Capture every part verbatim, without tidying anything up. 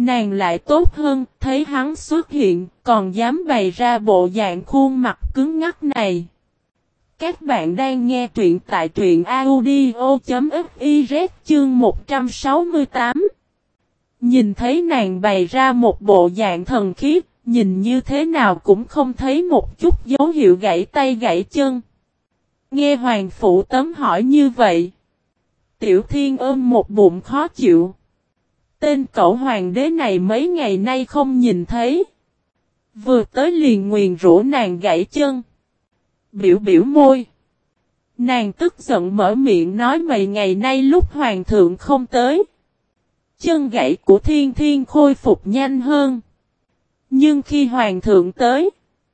Nàng lại tốt hơn, thấy hắn xuất hiện, còn dám bày ra bộ dạng khuôn mặt cứng ngắc này. Các bạn đang nghe truyện tại truyện audio.fiz chương một trăm sáu mươi tám. Nhìn thấy nàng bày ra một bộ dạng thần khiết, nhìn như thế nào cũng không thấy một chút dấu hiệu gãy tay gãy chân. Nghe Hoàng Phụ Tấm hỏi như vậy, Tiểu Thiên ôm một bụng khó chịu. Tên cậu hoàng đế này mấy ngày nay không nhìn thấy. Vừa tới liền nguyền rủa nàng gãy chân. Biểu biểu môi. Nàng tức giận mở miệng nói mấy ngày nay lúc hoàng thượng không tới, chân gãy của Thiên Thiên khôi phục nhanh hơn. Nhưng khi hoàng thượng tới,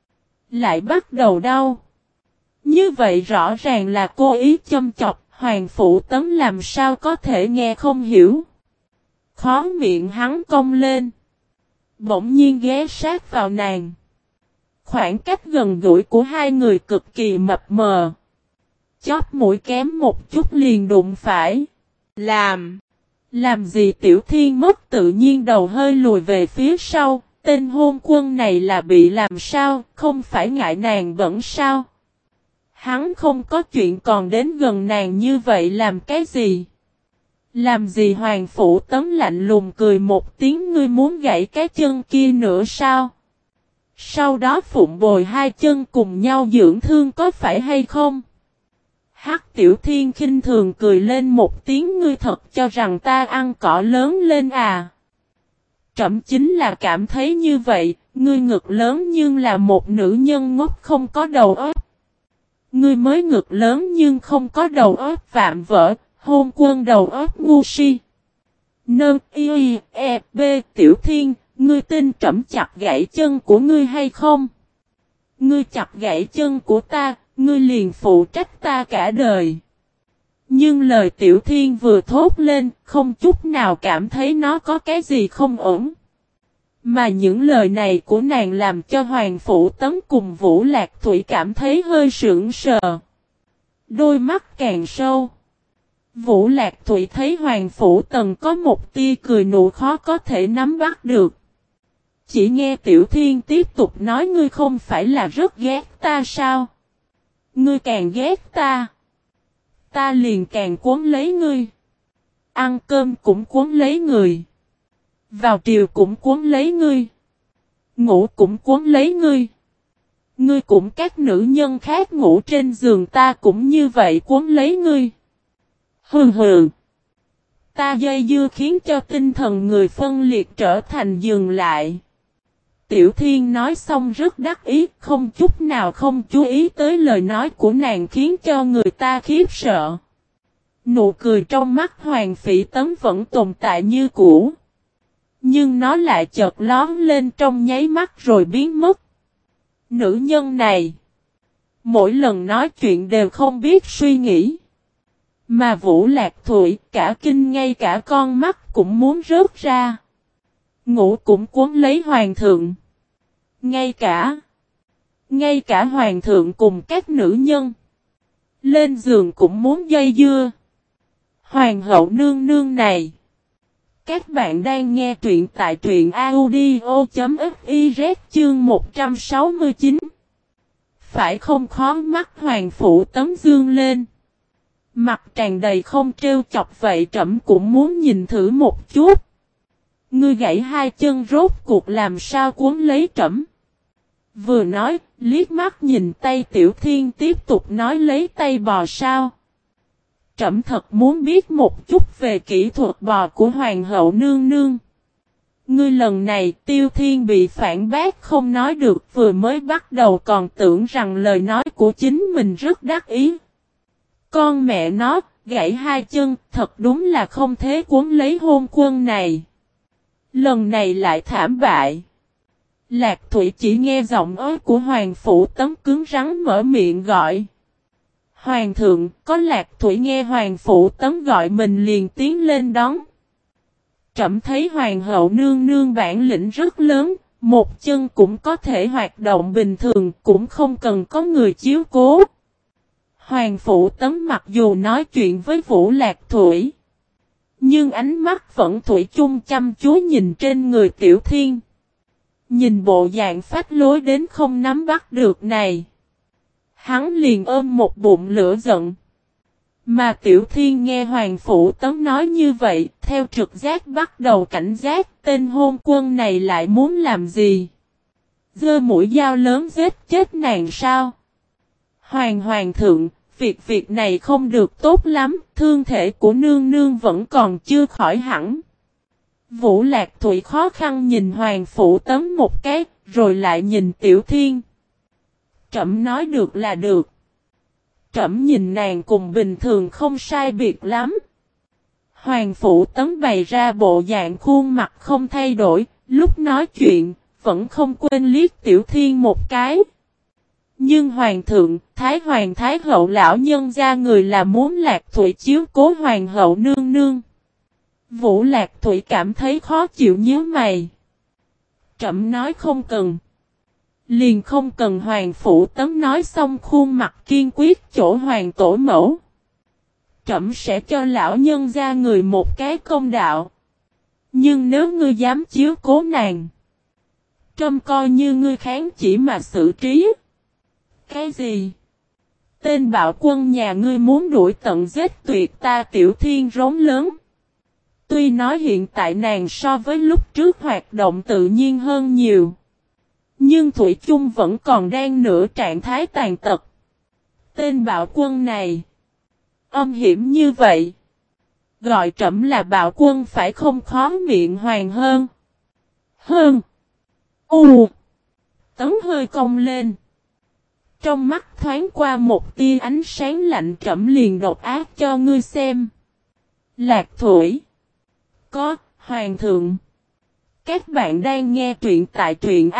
lại bắt đầu đau. Như vậy rõ ràng là cố ý châm chọc, Hoàng Phụ Tấm làm sao có thể nghe không hiểu. Khó miệng hắn cong lên, bỗng nhiên ghé sát vào nàng. Khoảng cách gần gũi của hai người cực kỳ mập mờ. Chóp mũi kém một chút liền đụng phải. Làm, làm gì Tiểu Thiên mất tự nhiên đầu hơi lùi về phía sau. Tên hôn quân này là bị làm sao, không phải ngại nàng bẩn sao? Hắn không có chuyện còn đến gần nàng như vậy làm cái gì? Làm gì Hoàng Phụ Tấm lạnh lùng cười một tiếng, ngươi muốn gãy cái chân kia nữa sao? Sau đó phụng bồi hai chân cùng nhau dưỡng thương có phải hay không? Hắc Tiểu Thiên khinh thường cười lên một tiếng, ngươi thật cho rằng ta ăn cỏ lớn lên à? Trẫm chính là cảm thấy như vậy, ngươi ngực lớn nhưng là một nữ nhân ngốc không có đầu óc. Ngươi mới ngực lớn nhưng không có đầu óc vạm vỡ, hôn quân đầu óc ngu si. Nơ y e b Tiểu Thiên, ngươi tin trẫm chặt gãy chân của ngươi hay không? Ngươi chặt gãy chân của ta, ngươi liền phụ trách ta cả đời. Nhưng lời Tiểu Thiên vừa thốt lên, không chút nào cảm thấy nó có cái gì không ổn. Mà những lời này của nàng làm cho Hoàng Phụ Tấm cùng Vũ Lạc Thủy cảm thấy hơi sững sờ. Đôi mắt càng sâu. Vũ Lạc Thủy thấy Hoàng Phụ Tần có một tia cười nụ khó có thể nắm bắt được. Chỉ nghe Tiểu Thiên tiếp tục nói, ngươi không phải là rất ghét ta sao? Ngươi càng ghét ta, ta liền càng cuốn lấy ngươi. Ăn cơm cũng cuốn lấy người, vào triều cũng cuốn lấy ngươi, ngủ cũng cuốn lấy ngươi. Ngươi cũng các nữ nhân khác ngủ trên giường ta cũng như vậy cuốn lấy ngươi. Hừ hừ. Ta dây dưa khiến cho tinh thần người phân liệt trở thành dừng lại. Tiểu Thiên nói xong rất đắc ý, không chút nào không chú ý tới lời nói của nàng khiến cho người ta khiếp sợ. Nụ cười trong mắt Hoàng Phỉ Tấm vẫn tồn tại như cũ. Nhưng nó lại chợt lóm lên trong nháy mắt rồi biến mất. Nữ nhân này, mỗi lần nói chuyện đều không biết suy nghĩ. Mà Vũ Lạc Thủy cả kinh ngay cả con mắt cũng muốn rớt ra. Ngủ cũng cuốn lấy hoàng thượng. Ngay cả, ngay cả hoàng thượng cùng các nữ nhân lên giường cũng muốn dây dưa. Hoàng hậu nương nương này. Các bạn đang nghe truyện tại truyện audio.fiz chương một trăm sáu mươi chín. Phải không khó mắt Hoàng Phụ Tấm dương lên. Mặt tràn đầy không trêu chọc vậy trẫm cũng muốn nhìn thử một chút. Ngươi gãy hai chân rốt cuộc làm sao cuốn lấy trẫm. Vừa nói, liếc mắt nhìn tay Tiểu Thiên tiếp tục nói, lấy tay bò sao. Trẫm thật muốn biết một chút về kỹ thuật bò của Hoàng hậu nương nương. Ngươi lần này Tiêu Thiên bị phản bác không nói được, vừa mới bắt đầu còn tưởng rằng lời nói của chính mình rất đắc ý. Con mẹ nó, gãy hai chân, thật đúng là không thế cuốn lấy hôn quân này. Lần này lại thảm bại. Lạc Thủy chỉ nghe giọng ối của Hoàng Phụ Tấm cứng rắn mở miệng gọi. Hoàng thượng, có Lạc Thủy nghe Hoàng Phụ Tấm gọi mình liền tiến lên đón. Trẫm thấy Hoàng hậu nương nương bản lĩnh rất lớn, một chân cũng có thể hoạt động bình thường, cũng không cần có người chiếu cố. Hoàng Phụ Tấm mặc dù nói chuyện với Vũ Lạc Thủy, Nhưng ánh mắt vẫn thủy chung chăm chú nhìn trên người Tiểu Thiên. Nhìn bộ dạng phách lối đến không nắm bắt được này. Hắn liền ôm một bụng lửa giận. Mà Tiểu Thiên nghe Hoàng Phủ Tấn nói như vậy, theo trực giác bắt đầu cảnh giác, tên hôn quân này lại muốn làm gì? Giơ mũi dao lớn giết chết nàng sao? Hoàng Hoàng thượng, việc việc này không được tốt lắm, thương thể của nương nương vẫn còn chưa khỏi hẳn. Vũ Lạc Thụy khó khăn nhìn Hoàng Phủ Tấn một cái, rồi lại nhìn Tiểu Thiên. Trẫm nói được là được. Trẫm nhìn nàng cùng bình thường không sai biệt lắm. Hoàng Phủ Tấn bày ra bộ dạng khuôn mặt không thay đổi, lúc nói chuyện, vẫn không quên liếc Tiểu Thiên một cái. Nhưng Hoàng thượng, Thái Hoàng Thái Hậu lão nhân gia người là muốn Lạc Thụy chiếu cố Hoàng hậu nương nương. Vũ Lạc Thụy cảm thấy khó chịu nhíu mày. Trẫm nói không cần. Liền không cần Hoàng Phủ Tấn nói xong khuôn mặt kiên quyết chỗ Hoàng tổ mẫu. Trẫm sẽ cho lão nhân gia người một cái công đạo. Nhưng nếu ngươi dám chiếu cố nàng, trẫm coi như ngươi kháng chỉ mà xử trí. Cái gì? Tên bạo quân nhà ngươi muốn đuổi tận giết tuyệt ta Tiểu Thiên rống lớn. Tuy nói hiện tại nàng so với lúc trước hoạt động tự nhiên hơn nhiều. Nhưng Thủy chung vẫn còn đang nửa trạng thái tàn tật. Tên bạo quân này âm hiểm như vậy. Gọi trẫm là bạo quân phải không khó miệng Hoàng hơn. Hơn. U. Tấn hơi cong lên. Trong mắt thoáng qua một tia ánh sáng lạnh trẫm liền độc ác cho ngươi xem. Lạc Thủy. Có, Hoàng thượng. Các bạn đang nghe truyện tại truyện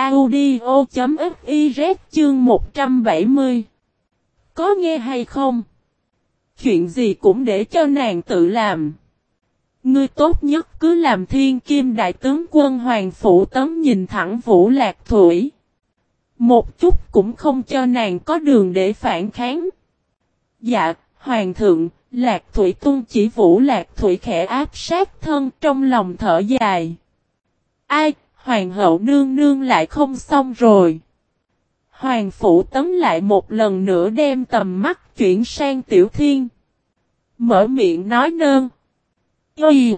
audio.fiz chương một trăm bảy mươi. Có nghe hay không? Chuyện gì cũng để cho nàng tự làm. Ngươi tốt nhất cứ làm thiên kim đại tướng quân Hoàng Phủ Tấn nhìn thẳng Vũ Lạc Thủy. Một chút cũng không cho nàng có đường để phản kháng. Dạ, Hoàng thượng, Lạc Thủy tuân chỉ Vũ Lạc Thủy khẽ áp sát thân trong lòng thở dài. Ai, Hoàng hậu nương nương lại không xong rồi. Hoàng Phủ Tấn lại một lần nữa đem tầm mắt chuyển sang Tiểu Thiên. Mở miệng nói nơn. Y.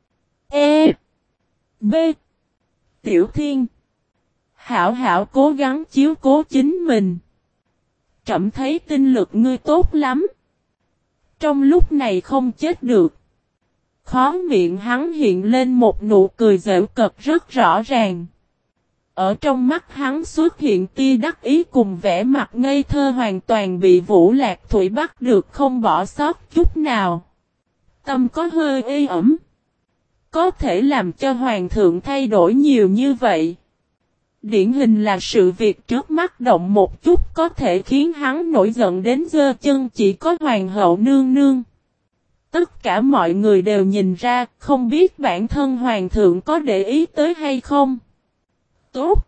E. B. Tiểu Thiên. Hảo hảo cố gắng chiếu cố chính mình. Trẫm thấy tinh lực ngươi tốt lắm. Trong lúc này không chết được. Khó miệng hắn hiện lên một nụ cười giễu cợt rất rõ ràng. Ở trong mắt hắn xuất hiện tia đắc ý cùng vẻ mặt ngây thơ hoàn toàn bị Vũ Lạc Thủy bắt được không bỏ sót chút nào. Tâm có hơi ê ẩm. Có thể làm cho Hoàng thượng thay đổi nhiều như vậy. Điển hình là sự việc trước mắt động một chút có thể khiến hắn nổi giận đến giơ chân chỉ có Hoàng hậu nương nương. Tất cả mọi người đều nhìn ra, không biết bản thân Hoàng thượng có để ý tới hay không. Tốt!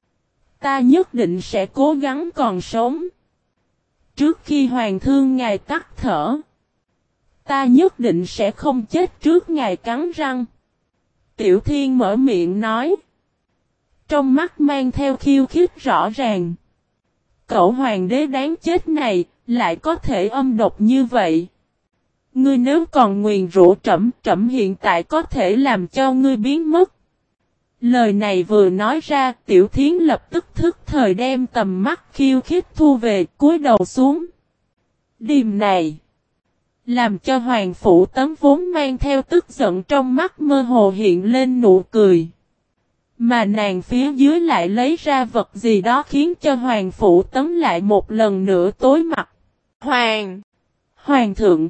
Ta nhất định sẽ cố gắng còn sống. Trước khi Hoàng thương ngài tắt thở, ta nhất định sẽ không chết trước ngài cắn răng. Tiểu Thiên mở miệng nói. Trong mắt mang theo khiêu khích rõ ràng. Cậu hoàng đế đáng chết này, lại có thể âm độc như vậy. Ngươi nếu còn nguyền rủa trẫm, trẫm hiện tại có thể làm cho ngươi biến mất. Lời này vừa nói ra, Tiểu Thiến lập tức thức thời đem tầm mắt khiêu khích thu về, cúi đầu xuống. Điềm này làm cho Hoàng Phủ Tấn vốn mang theo tức giận trong mắt mơ hồ hiện lên nụ cười. Mà nàng phía dưới lại lấy ra vật gì đó khiến cho Hoàng Phủ Tấn lại một lần nữa tối mặt. Hoàng! Hoàng thượng!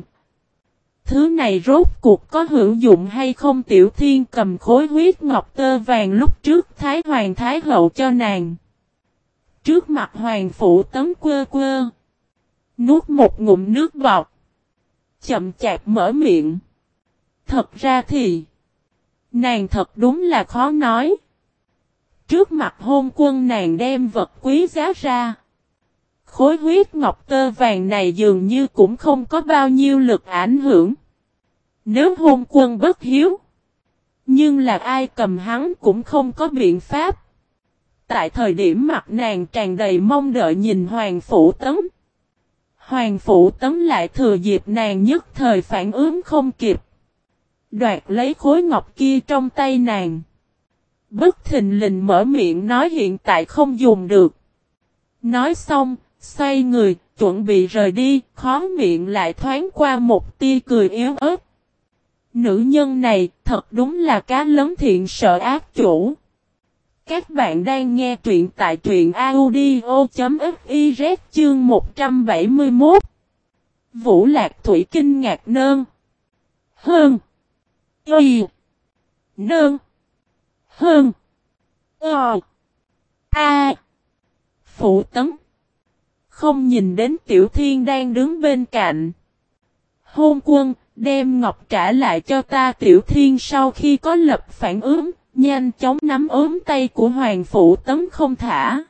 Thứ này rốt cuộc có hữu dụng hay không? Tiểu Thiên cầm khối huyết ngọc tơ vàng lúc trước Thái Hoàng Thái Hậu cho nàng. Trước mặt Hoàng Phủ Tấn quơ quơ. Nuốt một ngụm nước bọt. Chậm chạp mở miệng. Thật ra thì nàng thật đúng là khó nói. Trước mặt hôn quân nàng đem vật quý giá ra. Khối huyết ngọc tơ vàng này dường như cũng không có bao nhiêu lực ảnh hưởng. Nếu hôn quân bất hiếu, nhưng là ai cầm hắn cũng không có biện pháp. Tại thời điểm mặt nàng tràn đầy mong đợi nhìn Hoàng Phủ Tấn, Hoàng Phủ Tấn lại thừa dịp nàng nhất thời phản ứng không kịp, đoạt lấy khối ngọc kia trong tay nàng. Bất thình lình mở miệng nói hiện tại không dùng được. Nói xong, xoay người, chuẩn bị rời đi, khó miệng lại thoáng qua một tia cười yếu ớt. Nữ nhân này thật đúng là cá lớn thiện sợ ác chủ. Các bạn đang nghe truyện tại truyện audio.fiz chương một trăm bảy mươi mốt. Vũ Lạc Thủy kinh ngạc nơn. Hơn. Y. Nơn. Hơn. Ờ. A. Phụ Tấn. Không nhìn đến Tiểu Thiên đang đứng bên cạnh. Hôn quân, đem ngọc trả lại cho ta. Tiểu Thiên sau khi có lập phản ứng, nhanh chóng nắm ốm tay của Hoàng Phụ Tấn không thả.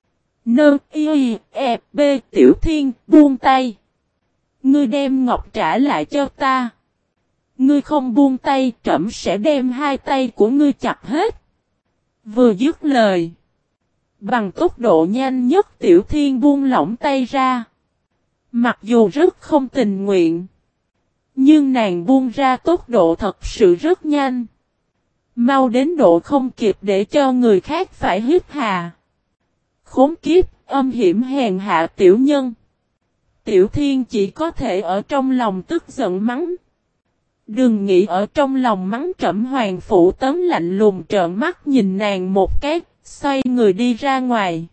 Nơ y e b Tiểu Thiên buông tay. Ngươi đem ngọc trả lại cho ta. Ngươi không buông tay, trẫm sẽ đem hai tay của ngươi chặt hết. Vừa dứt lời, bằng tốc độ nhanh nhất Tiểu Thiên buông lỏng tay ra. Mặc dù rất không tình nguyện, nhưng nàng buông ra tốc độ thật sự rất nhanh. Mau đến độ không kịp để cho người khác phải hít hà. Khốn kiếp, âm hiểm hèn hạ tiểu nhân. Tiểu Thiên chỉ có thể ở trong lòng tức giận mắng. Đừng nghĩ ở trong lòng mắng trẫm. Hoàng Phụ Tấn lạnh lùng trợn mắt nhìn nàng một cái, xoay người đi ra ngoài.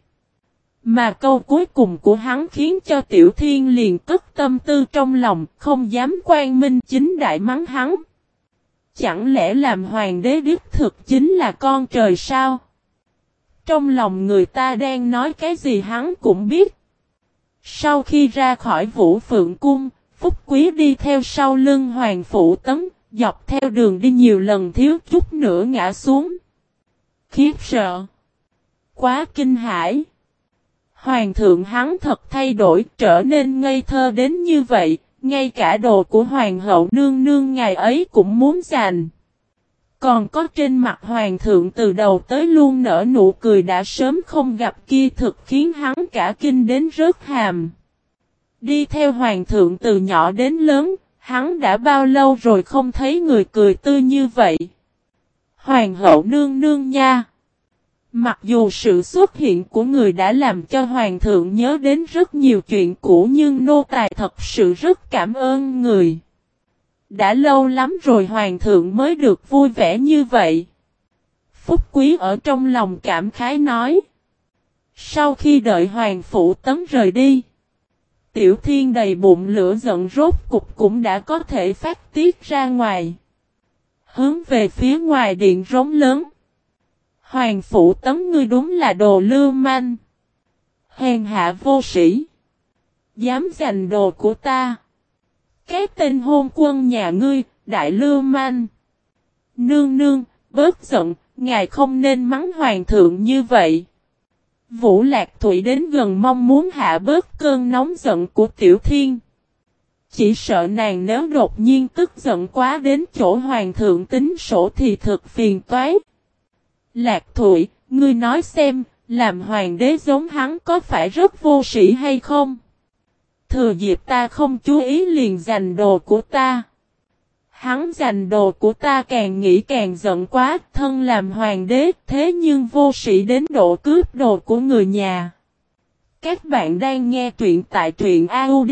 Mà câu cuối cùng của hắn khiến cho Tiểu Thiên liền cất tâm tư trong lòng, không dám quang minh chính đại mắng hắn. Chẳng lẽ làm hoàng đế đích thực chính là con trời sao? Trong lòng người ta đang nói cái gì hắn cũng biết. Sau khi ra khỏi Vũ Phượng Cung, Phúc Quý đi theo sau lưng Hoàng Phụ Tấn, dọc theo đường đi nhiều lần thiếu chút nữa ngã xuống. Khiếp sợ. Quá kinh hãi. Hoàng thượng hắn thật thay đổi, trở nên ngây thơ đến như vậy, ngay cả đồ của Hoàng hậu nương nương ngày ấy cũng muốn giành. Còn có trên mặt Hoàng thượng từ đầu tới luôn nở nụ cười đã sớm không gặp kia thực khiến hắn cả kinh đến rớt hàm. Đi theo Hoàng thượng từ nhỏ đến lớn, hắn đã bao lâu rồi không thấy người cười tươi như vậy. Hoàng hậu nương nương nha. Mặc dù sự xuất hiện của người đã làm cho Hoàng thượng nhớ đến rất nhiều chuyện cũ, nhưng nô tài thật sự rất cảm ơn người. Đã lâu lắm rồi Hoàng thượng mới được vui vẻ như vậy. Phúc Quý ở trong lòng cảm khái nói. Sau khi đợi Hoàng Phụ Tấn rời đi, Tiểu Thiên đầy bụng lửa giận rốt cục cũng đã có thể phát tiết ra ngoài. Hướng về phía ngoài điện rống lớn. Hoàng Phụ Tấn, ngươi đúng là đồ lưu manh. Hèn hạ vô sĩ. Dám giành đồ của ta. Cái tên hôn quân nhà ngươi, đại lưu manh. Nương nương, bớt giận, ngài không nên mắng hoàng thượng như vậy. Vũ Lạc Thủy đến gần mong muốn hạ bớt cơn nóng giận của Tiểu Thiên. Chỉ sợ nàng nếu đột nhiên tức giận quá đến chỗ hoàng thượng tính sổ thì thực phiền toái. Lạc Thủy, ngươi nói xem, làm hoàng đế giống hắn có phải rất vô sĩ hay không? Thừa dịp ta không chú ý liền giành đồ của ta. Hắn giành đồ của ta càng nghĩ càng giận quá, thân làm hoàng đế, thế nhưng vô sĩ đến độ cướp đồ của người nhà. Các bạn đang nghe truyện tại truyện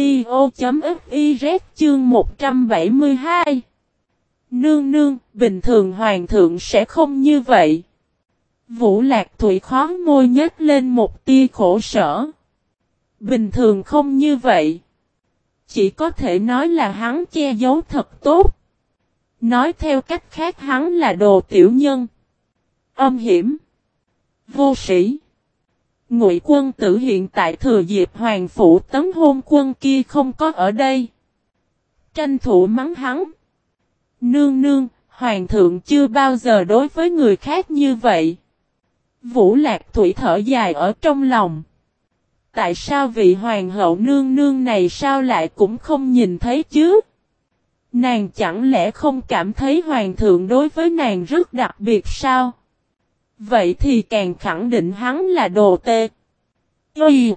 audio.fiz chương một trăm bảy mươi hai. Nương nương, bình thường hoàng thượng sẽ không như vậy. Vũ Lạc Thủy khó môi nhếch lên một tia khổ sở. Bình thường không như vậy. Chỉ có thể nói là hắn che giấu thật tốt. Nói theo cách khác hắn là đồ tiểu nhân. Âm hiểm. Vô sĩ. Ngụy quân tử hiện tại thừa dịp Hoàng Phụ Tấn hôn quân kia không có ở đây. Tranh thủ mắng hắn. Nương nương, Hoàng thượng chưa bao giờ đối với người khác như vậy. Vũ Lạc Thủy thở dài ở trong lòng. Tại sao vị hoàng hậu nương nương này sao lại cũng không nhìn thấy chứ? Nàng chẳng lẽ không cảm thấy hoàng thượng đối với nàng rất đặc biệt sao? Vậy thì càng khẳng định hắn là đồ tê. Y.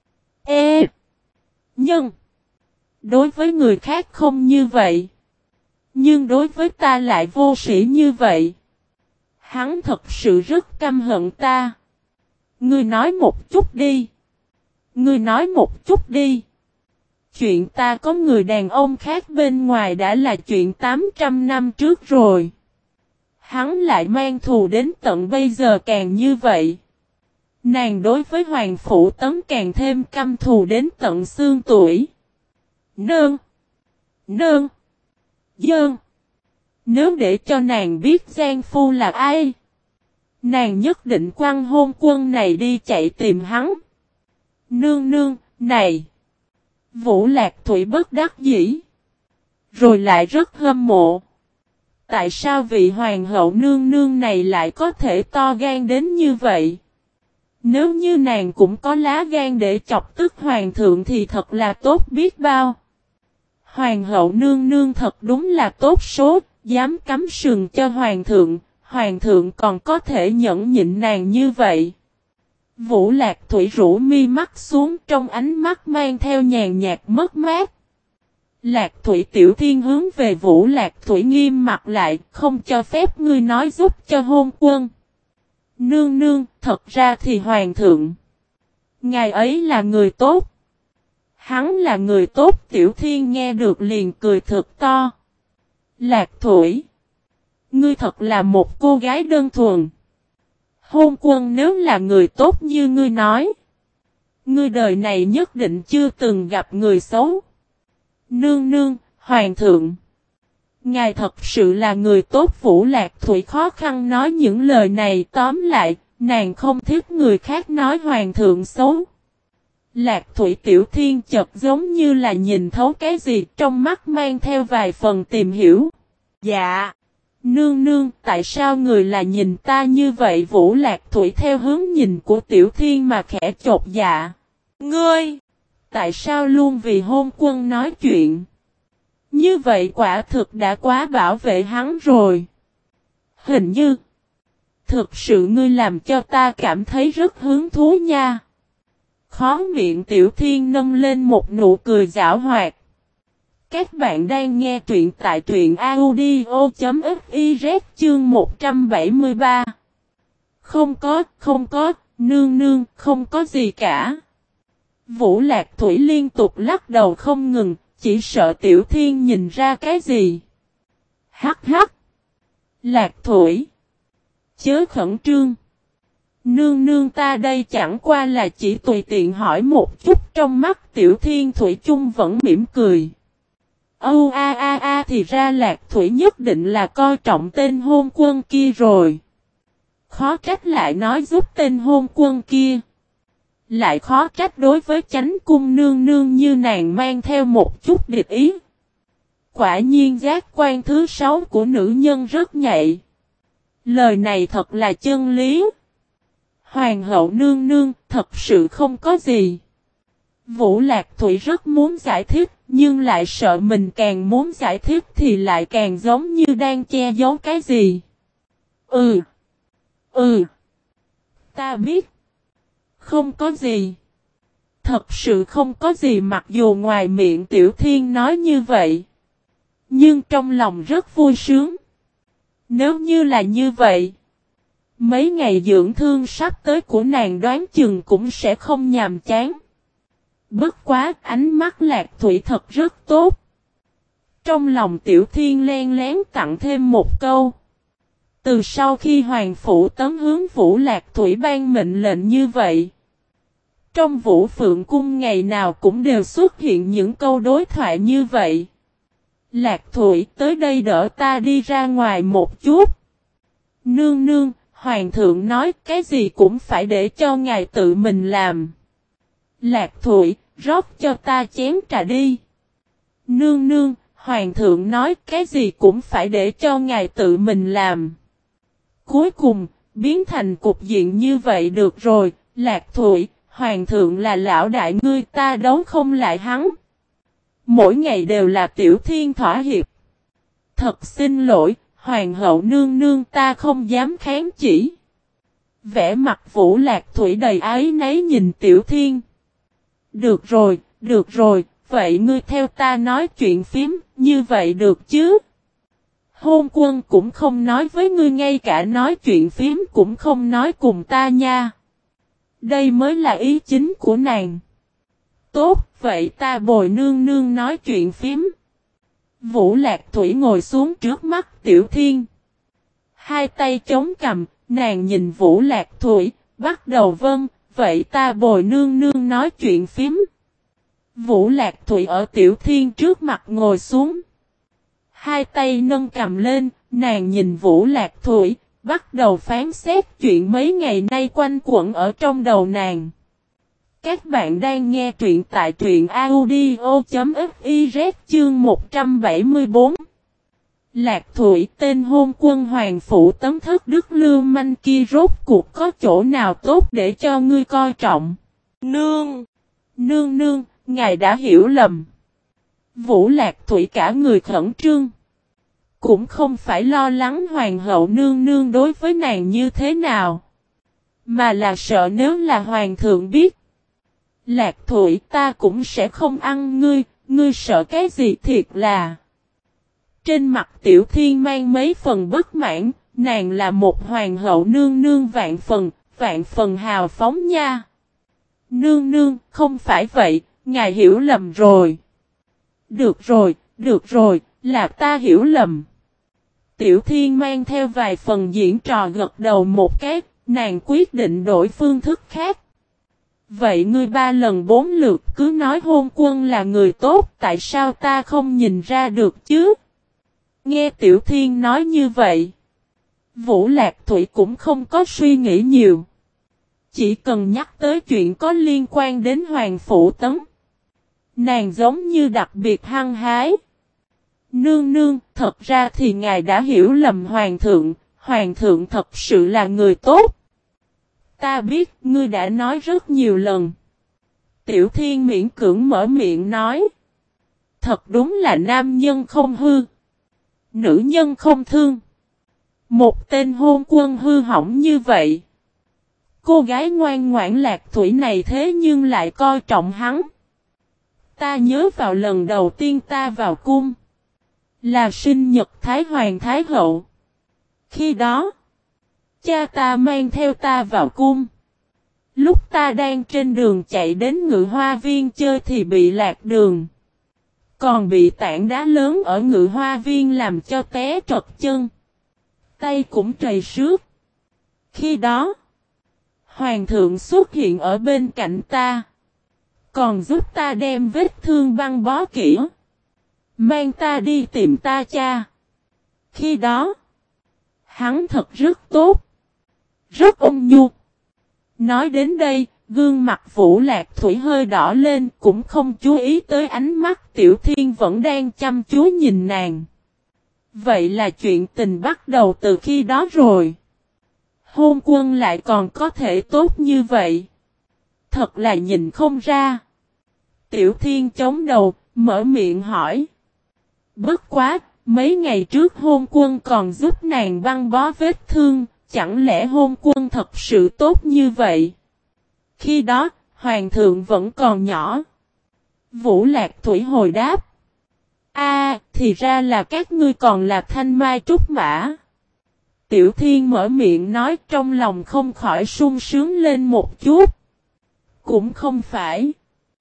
E. Nhưng. Đối với người khác không như vậy. Nhưng đối với ta lại vô sĩ như vậy. Hắn thật sự rất căm hận ta. Ngươi nói một chút đi. Ngươi nói một chút đi. Chuyện ta có người đàn ông khác bên ngoài đã là chuyện tám trăm năm trước rồi. Hắn lại mang thù đến tận bây giờ càng như vậy. Nàng đối với Hoàng Phủ Tấn càng thêm căm thù đến tận xương tủy. Nương. Nương. Dơn. Nếu để cho nàng biết Giang Phu là ai. Nàng nhất định quăng hôn quân này đi chạy tìm hắn. Nương nương, này. Vũ Lạc Thủy bất đắc dĩ. Rồi lại rất hâm mộ. Tại sao vị hoàng hậu nương nương này lại có thể to gan đến như vậy? Nếu như nàng cũng có lá gan để chọc tức hoàng thượng thì thật là tốt biết bao. Hoàng hậu nương nương thật đúng là tốt số, dám cắm sừng cho hoàng thượng, hoàng thượng còn có thể nhẫn nhịn nàng như vậy. Vũ Lạc Thủy rũ mi mắt xuống, trong ánh mắt mang theo nhàn nhạt mất mát. Lạc Thủy Tiểu Thiên hướng về Vũ Lạc Thủy nghiêm mặt lại, không cho phép ngươi nói giúp cho hôn quân. Nương nương, thật ra thì hoàng thượng. Ngài ấy là người tốt. Hắn là người tốt. Tiểu Thiên nghe được liền cười thật to. Lạc Thủy. Ngươi thật là một cô gái đơn thuần. Hôn quân nếu là người tốt như ngươi nói. Ngươi đời này nhất định chưa từng gặp người xấu. Nương nương, hoàng thượng. Ngài thật sự là người tốt. Vũ Lạc Thủy khó khăn nói những lời này, tóm lại, nàng không thích người khác nói hoàng thượng xấu. Lạc Thủy Tiểu Thiên chợt giống như là nhìn thấu cái gì, trong mắt mang theo vài phần tìm hiểu. Dạ. Nương nương, tại sao người là nhìn ta như vậy? Vũ Lạc Thủy theo hướng nhìn của Tiểu Thiên mà khẽ chột dạ. Ngươi, tại sao luôn vì hôn quân nói chuyện? Như vậy quả thực đã quá bảo vệ hắn rồi. Hình như, thực sự ngươi làm cho ta cảm thấy rất hứng thú nha. Khó miệng Tiểu Thiên nâng lên một nụ cười giảo hoạt. Các bạn đang nghe truyện tại truyện audio.fiz chương một trăm bảy mươi ba. Không có, không có, nương nương, không có gì cả. Vũ Lạc Thủy liên tục lắc đầu không ngừng, chỉ sợ Tiểu Thiên nhìn ra cái gì. Hắc hắc. Lạc Thủy. Chớ khẩn trương. Nương nương ta đây chẳng qua là chỉ tùy tiện hỏi một chút. Trong mắt Tiểu Thiên Thủy chung vẫn mỉm cười. Âu a a a thì ra Lạc Thủy nhất định là coi trọng tên hôn quân kia rồi. Khó trách lại nói giúp tên hôn quân kia. Lại khó trách đối với chánh cung nương nương như nàng mang theo một chút địch ý. Quả nhiên giác quan thứ sáu của nữ nhân rất nhạy. Lời này thật là chân lý. Hoàng hậu nương nương thật sự không có gì. Vũ Lạc Thủy rất muốn giải thích, nhưng lại sợ mình càng muốn giải thích thì lại càng giống như đang che giấu cái gì. Ừ. Ừ. Ta biết. Không có gì. Thật sự không có gì, mặc dù ngoài miệng Tiểu Thiên nói như vậy. Nhưng trong lòng rất vui sướng. Nếu như là như vậy. Mấy ngày dưỡng thương sắp tới của nàng đoán chừng cũng sẽ không nhàm chán. Bất quá, ánh mắt Lạc Thủy thật rất tốt. Trong lòng Tiểu Thiên len lén tặng thêm một câu. Từ sau khi Hoàng Phủ Tấn hướng Vũ Lạc Thủy ban mệnh lệnh như vậy. Trong Vũ Phượng Cung ngày nào cũng đều xuất hiện những câu đối thoại như vậy. Lạc Thủy tới đây đỡ ta đi ra ngoài một chút. Nương nương, Hoàng thượng nói cái gì cũng phải để cho ngài tự mình làm. Lạc Thủy, rót cho ta chén trà đi. Nương nương, Hoàng thượng nói cái gì cũng phải để cho ngài tự mình làm. Cuối cùng, biến thành cục diện như vậy được rồi, Lạc Thủy, Hoàng thượng là lão đại ngươi, ta đấu không lại hắn. Mỗi ngày đều là Tiểu Thiên thỏa hiệp. Thật xin lỗi, hoàng hậu nương nương ta không dám kháng chỉ. Vẻ mặt Vũ Lạc Thủy đầy ái náy nhìn Tiểu Thiên. Được rồi, được rồi, vậy ngươi theo ta nói chuyện phím, như vậy được chứ? Hôn quân cũng không nói với ngươi, ngay cả nói chuyện phím cũng không nói cùng ta nha. Đây mới là ý chính của nàng. Tốt, vậy ta bồi nương nương nói chuyện phím. Vũ Lạc Thủy ngồi xuống trước mắt Tiểu Thiên. Hai tay chống cằm, nàng nhìn Vũ Lạc Thủy, bắt đầu vâng, vậy ta bồi nương nương nói chuyện phím. Vũ Lạc Thủy ở Tiểu Thiên trước mặt ngồi xuống. Hai tay nâng cầm lên, nàng nhìn Vũ Lạc Thủy, bắt đầu phán xét chuyện mấy ngày nay quanh quẩn ở trong đầu nàng. Các bạn đang nghe truyện tại truyện audio.fiz chương một trăm bảy mươi tư. Lạc Thủy, tên hôn quân hoàng phủ tấm thất đức lưu manh kia rốt cuộc có chỗ nào tốt để cho ngươi coi trọng? Nương! Nương nương, ngài đã hiểu lầm. Vũ Lạc Thủy cả người khẩn trương. Cũng không phải lo lắng hoàng hậu nương nương đối với nàng như thế nào. Mà là sợ nếu là hoàng thượng biết. Lạc Thủy, ta cũng sẽ không ăn ngươi, ngươi sợ cái gì thiệt là. Trên mặt Tiểu Thiên mang mấy phần bất mãn, nàng là một hoàng hậu nương nương vạn phần, vạn phần hào phóng nha. Nương nương, không phải vậy, ngài hiểu lầm rồi. Được rồi, được rồi, là ta hiểu lầm. Tiểu Thiên mang theo vài phần diễn trò gật đầu một cái, nàng quyết định đổi phương thức khác. Vậy ngươi ba lần bốn lượt cứ nói hôn quân là người tốt, tại sao ta không nhìn ra được chứ? Nghe Tiểu Thiên nói như vậy, Vũ Lạc Thủy cũng không có suy nghĩ nhiều. Chỉ cần nhắc tới chuyện có liên quan đến Hoàng Phủ Tấn, nàng giống như đặc biệt hăng hái. Nương nương, thật ra thì ngài đã hiểu lầm Hoàng thượng, Hoàng thượng thật sự là người tốt. Ta biết, ngươi đã nói rất nhiều lần. Tiểu Thiên miễn cưỡng mở miệng nói. Thật đúng là nam nhân không hư. Nữ nhân không thương. Một tên hôn quân hư hỏng như vậy. Cô gái ngoan ngoãn Lạc Thủy này thế nhưng lại coi trọng hắn. Ta nhớ vào lần đầu tiên ta vào cung. Là sinh nhật Thái Hoàng Thái Hậu. Khi đó, cha ta mang theo ta vào cung. Lúc ta đang trên đường chạy đến Ngự Hoa Viên chơi thì bị lạc đường. Còn bị tảng đá lớn ở Ngự Hoa Viên làm cho té trật chân. Tay cũng trầy xước. Khi đó, Hoàng thượng xuất hiện ở bên cạnh ta. Còn giúp ta đem vết thương băng bó kỹ. Mang ta đi tìm ta cha. Khi đó, hắn thật rất tốt. Rất ôn nhu. Nói đến đây, gương mặt Vũ Lạc Thủy hơi đỏ lên, cũng không chú ý tới ánh mắt Tiểu Thiên vẫn đang chăm chú nhìn nàng. Vậy là chuyện tình bắt đầu từ khi đó rồi. Hôn quân lại còn có thể tốt như vậy. Thật là nhìn không ra. Tiểu Thiên chống đầu, mở miệng hỏi. Bất quá, mấy ngày trước hôn quân còn giúp nàng băng bó vết thương, chẳng lẽ hôn quân thật sự tốt như vậy? Khi đó, Hoàng thượng vẫn còn nhỏ. Vũ Lạc Thủy hồi đáp. A, thì ra là các ngươi còn là thanh mai trúc mã. Tiểu Thiên mở miệng nói, trong lòng không khỏi sung sướng lên một chút. Cũng không phải.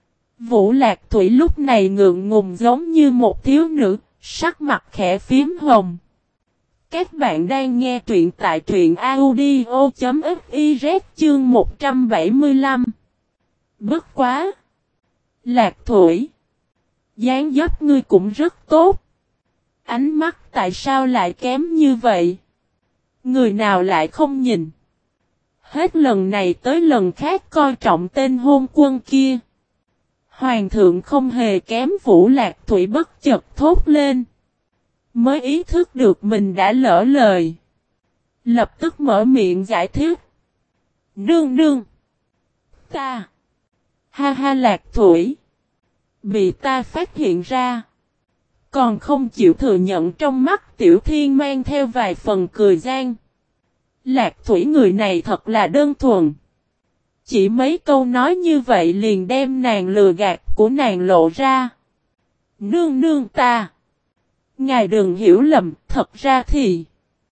Vũ Lạc Thủy lúc này ngượng ngùng giống như một thiếu nữ, sắc mặt khẽ phím hồng. Các bạn đang nghe truyện tại truyện audio.fiz chương một trăm bảy mươi lăm. Bất quá! Lạc Thủy! Dáng dấp ngươi cũng rất tốt. Ánh mắt tại sao lại kém như vậy? Người nào lại không nhìn? Hết lần này tới lần khác coi trọng tên hôn quân kia. Hoàng thượng không hề kém Vũ Lạc Thủy bất chợt thốt lên. Mới ý thức được mình đã lỡ lời. Lập tức mở miệng giải thích. Nương nương. Ta. Ha ha Lạc Thủy. Bị ta phát hiện ra. Còn không chịu thừa nhận trong mắt Tiểu Thiên mang theo vài phần cười gian. Lạc Thủy người này thật là đơn thuần. Chỉ mấy câu nói như vậy liền đem nàng lừa gạt của nàng lộ ra. Nương nương ta. Ngài đừng hiểu lầm, thật ra thì.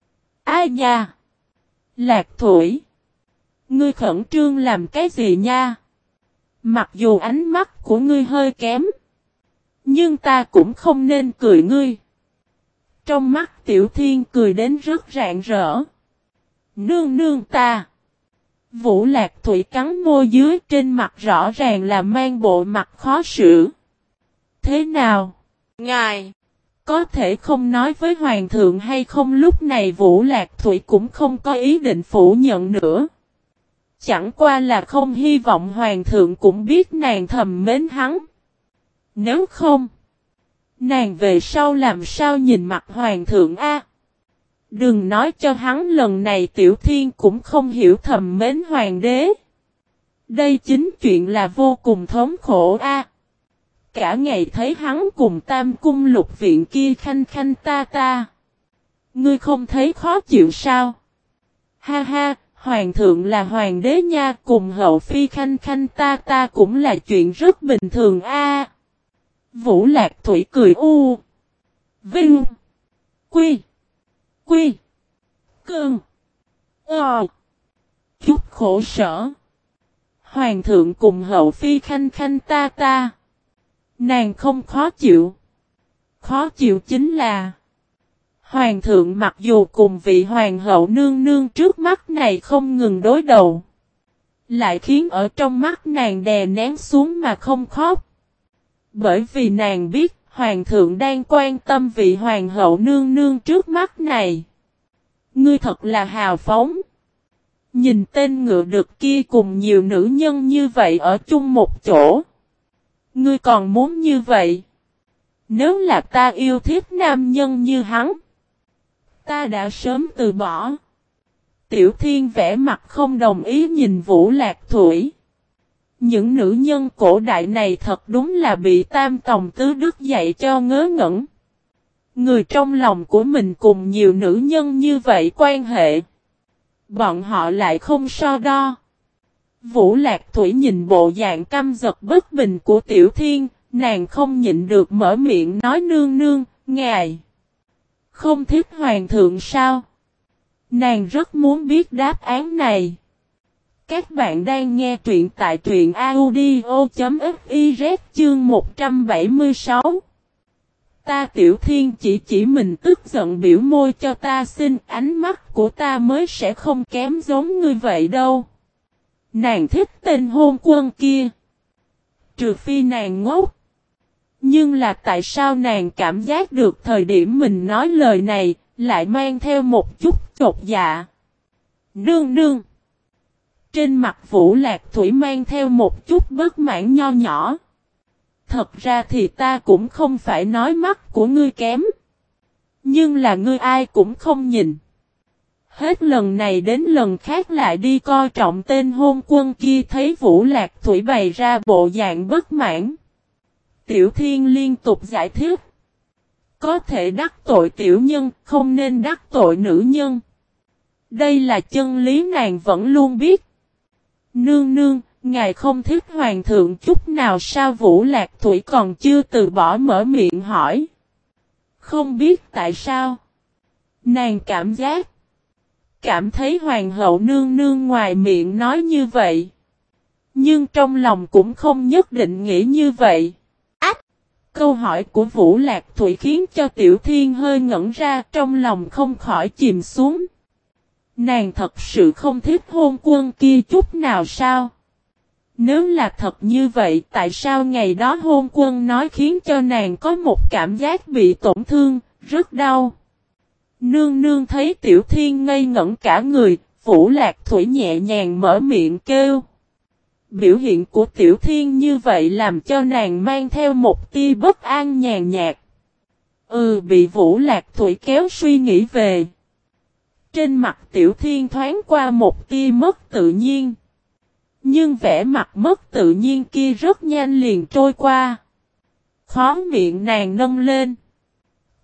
Ai nha? Lạc Thủy. Ngươi khẩn trương làm cái gì nha? Mặc dù ánh mắt của ngươi hơi kém. Nhưng ta cũng không nên cười ngươi. Trong mắt Tiểu Thiên cười đến rất rạng rỡ. Nương nương ta. Vũ Lạc Thủy cắn môi dưới, trên mặt rõ ràng là mang bộ mặt khó xử. Thế nào? Ngài có thể không nói với Hoàng thượng hay không? Lúc này Vũ Lạc Thủy cũng không có ý định phủ nhận nữa. Chẳng qua là không hy vọng Hoàng thượng cũng biết nàng thầm mến hắn. Nếu không, nàng về sau làm sao nhìn mặt Hoàng thượng a? Đừng nói cho hắn lần này Tiểu Thiên cũng không hiểu thầm mến Hoàng đế. Đây chính chuyện là vô cùng thống khổ a. Cả ngày thấy hắn cùng Tam Cung Lục Viện kia khanh khanh ta ta. Ngươi không thấy khó chịu sao? Ha ha, Hoàng thượng là Hoàng đế nha, cùng hậu phi khanh khanh ta ta cũng là chuyện rất bình thường a. Vũ Lạc Thủy cười u. Vinh. Quy. Quy. Cơn. Ờ. Chút khổ sở. Hoàng thượng cùng hậu phi khanh khanh ta ta. Nàng không khó chịu. Khó chịu chính là Hoàng thượng mặc dù cùng vị hoàng hậu nương nương trước mắt này không ngừng đối đầu, lại khiến ở trong mắt nàng đè nén xuống mà không khóc. Bởi vì nàng biết Hoàng thượng đang quan tâm vị hoàng hậu nương nương trước mắt này. Ngươi thật là hào phóng. Nhìn tên ngựa đực kia cùng nhiều nữ nhân như vậy ở chung một chỗ. Ngươi còn muốn như vậy? Nếu là ta yêu thích nam nhân như hắn, ta đã sớm từ bỏ. Tiểu Thiên vẽ mặt không đồng ý nhìn Vũ Lạc Thủy. Những nữ nhân cổ đại này thật đúng là bị Tam Tòng Tứ Đức dạy cho ngớ ngẩn. Người trong lòng của mình cùng nhiều nữ nhân như vậy quan hệ, bọn họ lại không so đo. Vũ Lạc Thủy nhìn bộ dạng căm giật bất bình của Tiểu Thiên, nàng không nhịn được mở miệng nói nương nương, ngài không thích Hoàng thượng sao? Nàng rất muốn biết đáp án này. Các bạn đang nghe truyện tại truyện audio.fiz chương một trăm bảy mươi sáu. Ta Tiểu Thiên chỉ chỉ mình tức giận biểu môi cho ta xin, ánh mắt của ta mới sẽ không kém giống ngươi vậy đâu. Nàng thích tên hôn quân kia. Trừ phi nàng ngốc. Nhưng là tại sao nàng cảm giác được thời điểm mình nói lời này, lại mang theo một chút chột dạ. Nương nương. Trên mặt Vũ Lạc Thủy mang theo một chút bất mãn nho nhỏ. Thật ra thì ta cũng không phải nói mắt của ngươi kém. Nhưng là ngươi ai cũng không nhìn. Hết lần này đến lần khác lại đi coi trọng tên hôn quân kia, thấy Vũ Lạc Thủy bày ra bộ dạng bất mãn. Tiểu Thiên liên tục giải thích. Có thể đắc tội tiểu nhân, không nên đắc tội nữ nhân. Đây là chân lý nàng vẫn luôn biết. Nương nương, ngài không thích Hoàng thượng chút nào sao? Vũ Lạc Thủy còn chưa từ bỏ mở miệng hỏi. Không biết tại sao. Nàng cảm giác. Cảm thấy Hoàng hậu nương nương ngoài miệng nói như vậy. Nhưng trong lòng cũng không nhất định nghĩ như vậy. Ách! Câu hỏi của Vũ Lạc Thủy khiến cho Tiểu Thiên hơi ngẩn ra, trong lòng không khỏi chìm xuống. Nàng thật sự không thích hôn quân kia chút nào sao? Nếu là thật như vậy, tại sao ngày đó hôn quân nói khiến cho nàng có một cảm giác bị tổn thương, rất đau? Nương nương thấy Tiểu Thiên ngây ngẩn cả người, Vũ Lạc Thủy nhẹ nhàng mở miệng kêu. Biểu hiện của Tiểu Thiên như vậy làm cho nàng mang theo một tia bất an nhàn nhạt. Ừ, bị Vũ Lạc Thủy kéo suy nghĩ về. Trên mặt Tiểu Thiên thoáng qua một tia mất tự nhiên. Nhưng vẻ mặt mất tự nhiên kia rất nhanh liền trôi qua. Khóe miệng nàng nâng lên.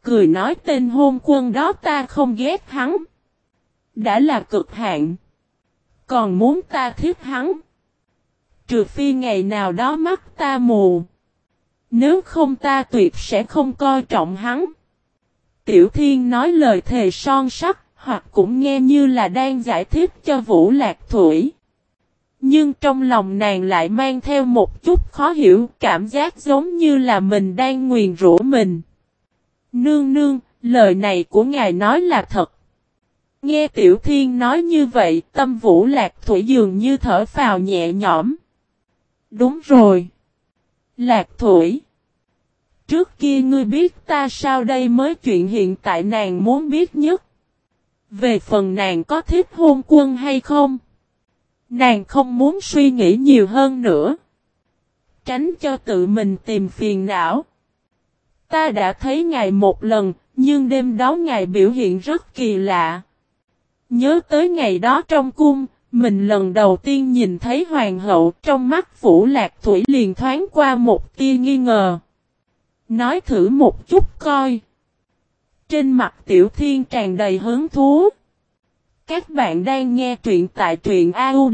cười nói tên hôn quân đó ta không ghét hắn. Đã là cực hạn. Còn muốn ta thích hắn. Trừ phi ngày nào đó mắt ta mù. Nếu không ta tuyệt sẽ không coi trọng hắn. Tiểu Thiên nói lời thề son sắt, hoặc cũng nghe như là đang giải thích cho Vũ Lạc Thủy. Nhưng trong lòng nàng lại mang theo một chút khó hiểu, cảm giác giống như là mình đang nguyền rủa mình. Nương nương, lời này của ngài nói là thật. Nghe Tiểu Thiên nói như vậy, tâm Vũ Lạc Thủy dường như thở phào nhẹ nhõm. Đúng rồi. Lạc Thủy. Trước kia ngươi biết ta sao đây mới chuyện hiện tại nàng muốn biết nhất. Về phần nàng có thích hôn quân hay không? Nàng không muốn suy nghĩ nhiều hơn nữa. Tránh cho tự mình tìm phiền não. Ta đã thấy ngài một lần, nhưng đêm đó ngài biểu hiện rất kỳ lạ. Nhớ tới ngày đó trong cung, mình lần đầu tiên nhìn thấy hoàng hậu, trong mắt Vũ Lạc Thủy liền thoáng qua một tia nghi ngờ. Nói thử một chút coi. Trên mặt Tiểu Thiên tràn đầy hứng thú. Các bạn đang nghe truyện tại truyện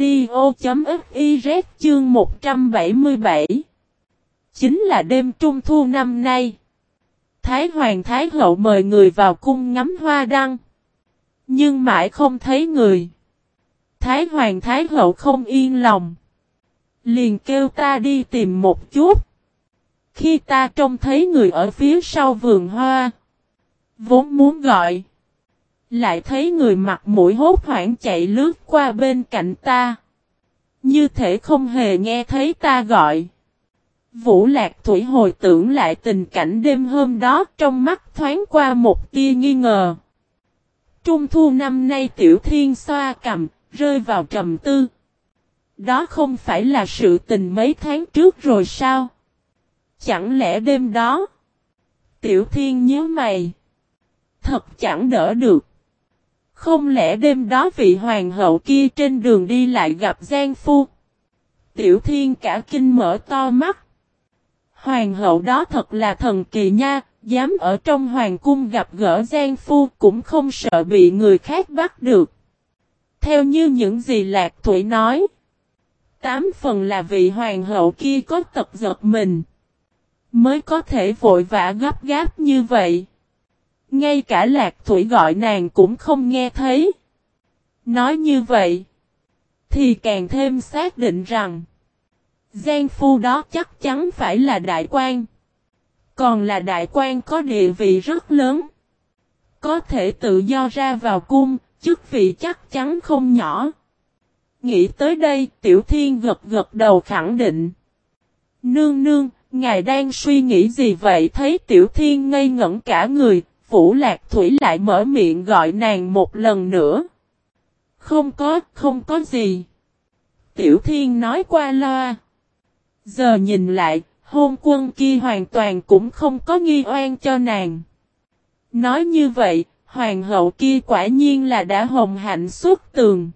audio.fiz chương một trăm bảy mươi bảy. Chính là đêm trung thu năm nay. Thái Hoàng Thái Hậu mời người vào cung ngắm hoa đăng. Nhưng mãi không thấy người. Thái Hoàng Thái Hậu không yên lòng. Liền kêu ta đi tìm một chút. Khi ta trông thấy người ở phía sau vườn hoa. Vốn muốn gọi. Lại thấy người mặt mũi hốt hoảng chạy lướt qua bên cạnh ta. Như thể không hề nghe thấy ta gọi. Vũ Lạc Thủy hồi tưởng lại tình cảnh đêm hôm đó, trong mắt thoáng qua một tia nghi ngờ. Trung thu năm nay Tiểu Thiên xoa cằm, rơi vào trầm tư. Đó không phải là sự tình mấy tháng trước rồi sao? Chẳng lẽ đêm đó? Tiểu Thiên nhớ mày. Thật chẳng đỡ được. Không lẽ đêm đó vị hoàng hậu kia trên đường đi lại gặp Giang Phu? Tiểu Thiên cả kinh mở to mắt. Hoàng hậu đó thật là thần kỳ nha, dám ở trong hoàng cung gặp gỡ Giang Phu cũng không sợ bị người khác bắt được. Theo như những gì Lạc Thủy nói, tám phần là vị hoàng hậu kia có tật giật mình, mới có thể vội vã gấp gáp như vậy. Ngay cả Lạc Thủy gọi nàng cũng không nghe thấy. Nói như vậy, thì càng thêm xác định rằng, Giang Phu đó chắc chắn phải là đại quan. Còn là đại quan có địa vị rất lớn. Có thể tự do ra vào cung, chức vị chắc chắn không nhỏ. Nghĩ tới đây, Tiểu Thiên gật gật đầu khẳng định. Nương nương, ngài đang suy nghĩ gì vậy? Thấy Tiểu Thiên ngây ngẩn cả người, Vũ Lạc Thủy lại mở miệng gọi nàng một lần nữa. Không có, không có gì. Tiểu Thiên nói qua loa. Giờ nhìn lại, hôn quân kia hoàn toàn cũng không có nghi oan cho nàng. Nói như vậy, hoàng hậu kia quả nhiên là đã hồng hạnh xuất tường.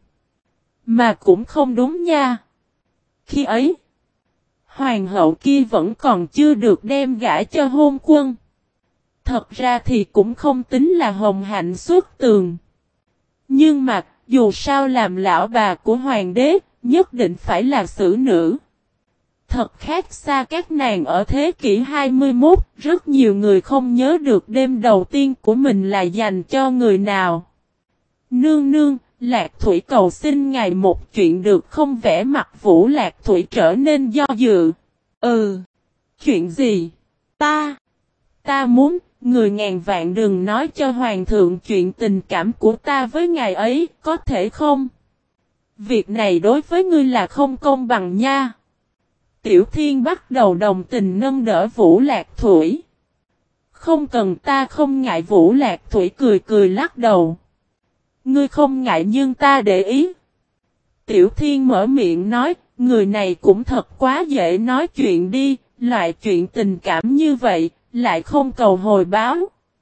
Mà cũng không đúng nha. Khi ấy, hoàng hậu kia vẫn còn chưa được đem gả cho hôn quân. Thật ra thì cũng không tính là hồng hạnh xuất tường. Nhưng mà, dù sao làm lão bà của hoàng đế, nhất định phải là xử nữ. Thật khác xa các nàng ở thế kỷ hai mươi mốt, rất nhiều người không nhớ được đêm đầu tiên của mình là dành cho người nào. Nương nương, Lạc Thủy cầu xin ngài một chuyện được không? Vẻ mặt Vũ Lạc Thủy trở nên do dự. Ừ. Chuyện gì? Ta. Ta muốn, người ngàn vạn đừng nói cho hoàng thượng chuyện tình cảm của ta với ngài ấy, có thể không? Việc này đối với ngươi là không công bằng nha. Tiểu Thiên bắt đầu đồng tình nâng đỡ Vũ Lạc Thủy. Không cần, ta không ngại. Vũ Lạc Thủy cười cười lắc đầu. Ngươi không ngại nhưng ta để ý. Tiểu Thiên mở miệng nói, người này cũng thật quá dễ nói chuyện đi, loại chuyện tình cảm như vậy, lại không cầu hồi báo.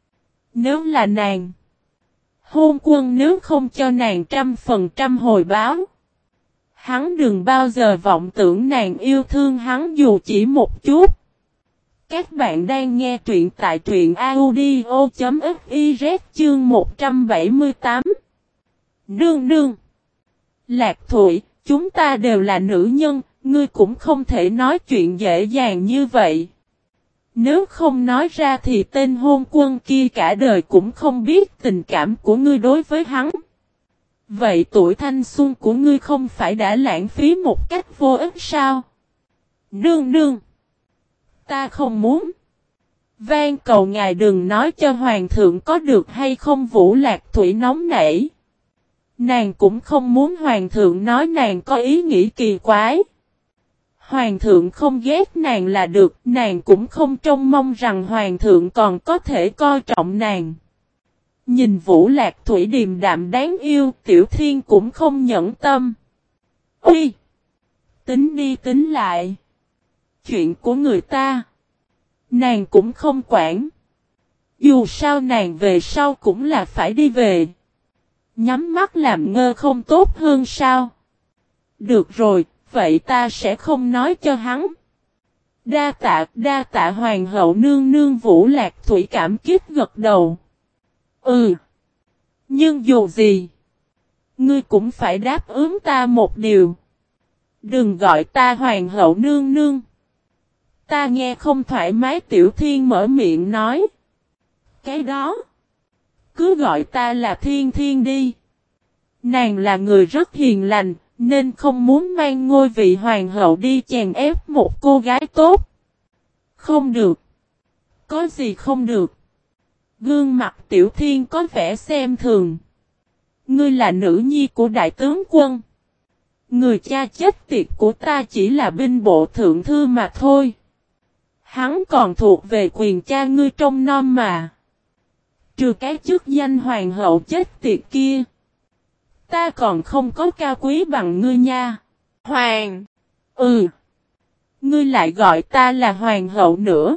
Nếu là nàng, hôn quân nếu không cho nàng trăm phần trăm hồi báo, hắn đừng bao giờ vọng tưởng nàng yêu thương hắn dù chỉ một chút. Các bạn đang nghe truyện tại truyện audio.fiz chương một trăm bảy mươi tám. Nương nương. Lạc Thụy, chúng ta đều là nữ nhân, ngươi cũng không thể nói chuyện dễ dàng như vậy. Nếu không nói ra thì tên hôn quân kia cả đời cũng không biết tình cảm của ngươi đối với hắn. Vậy tuổi thanh xuân của ngươi không phải đã lãng phí một cách vô ích sao? Nương nương. Ta không muốn. Van cầu ngài đừng nói cho hoàng thượng có được hay không. Vũ Lạc Thủy nóng nảy. Nàng cũng không muốn hoàng thượng nói nàng có ý nghĩ kỳ quái. Hoàng thượng không ghét nàng là được, nàng cũng không trông mong rằng hoàng thượng còn có thể coi trọng nàng. Nhìn Vũ Lạc Thủy điềm đạm đáng yêu, Tiểu Thiên cũng không nhẫn tâm. Ui! Tính đi tính lại. Chuyện của người ta. Nàng cũng không quản. Dù sao nàng về sau cũng là phải đi về. Nhắm mắt làm ngơ không tốt hơn sao? Được rồi, vậy ta sẽ không nói cho hắn. Đa tạ, đa tạ hoàng hậu nương nương. Vũ Lạc Thủy cảm kích gật đầu. Ừ. Nhưng dù gì, ngươi cũng phải đáp ứng ta một điều. Đừng gọi ta hoàng hậu nương nương. Ta nghe không thoải mái. Tiểu Thiên mở miệng nói. Cái đó. Cứ gọi ta là Thiên Thiên đi. Nàng là người rất hiền lành, nên không muốn mang ngôi vị hoàng hậu đi chèn ép một cô gái tốt. Không được. Có gì không được? Gương mặt Tiểu Thiên có vẻ xem thường. Ngươi là nữ nhi của đại tướng quân. Người cha chết tiệt của ta chỉ là binh bộ thượng thư mà thôi. Hắn còn thuộc về quyền cha ngươi trong nom mà. Trừ cái chức danh hoàng hậu chết tiệt kia. Ta còn không có cao quý bằng ngươi nha. Hoàng. Ừ. Ngươi lại gọi ta là hoàng hậu nữa.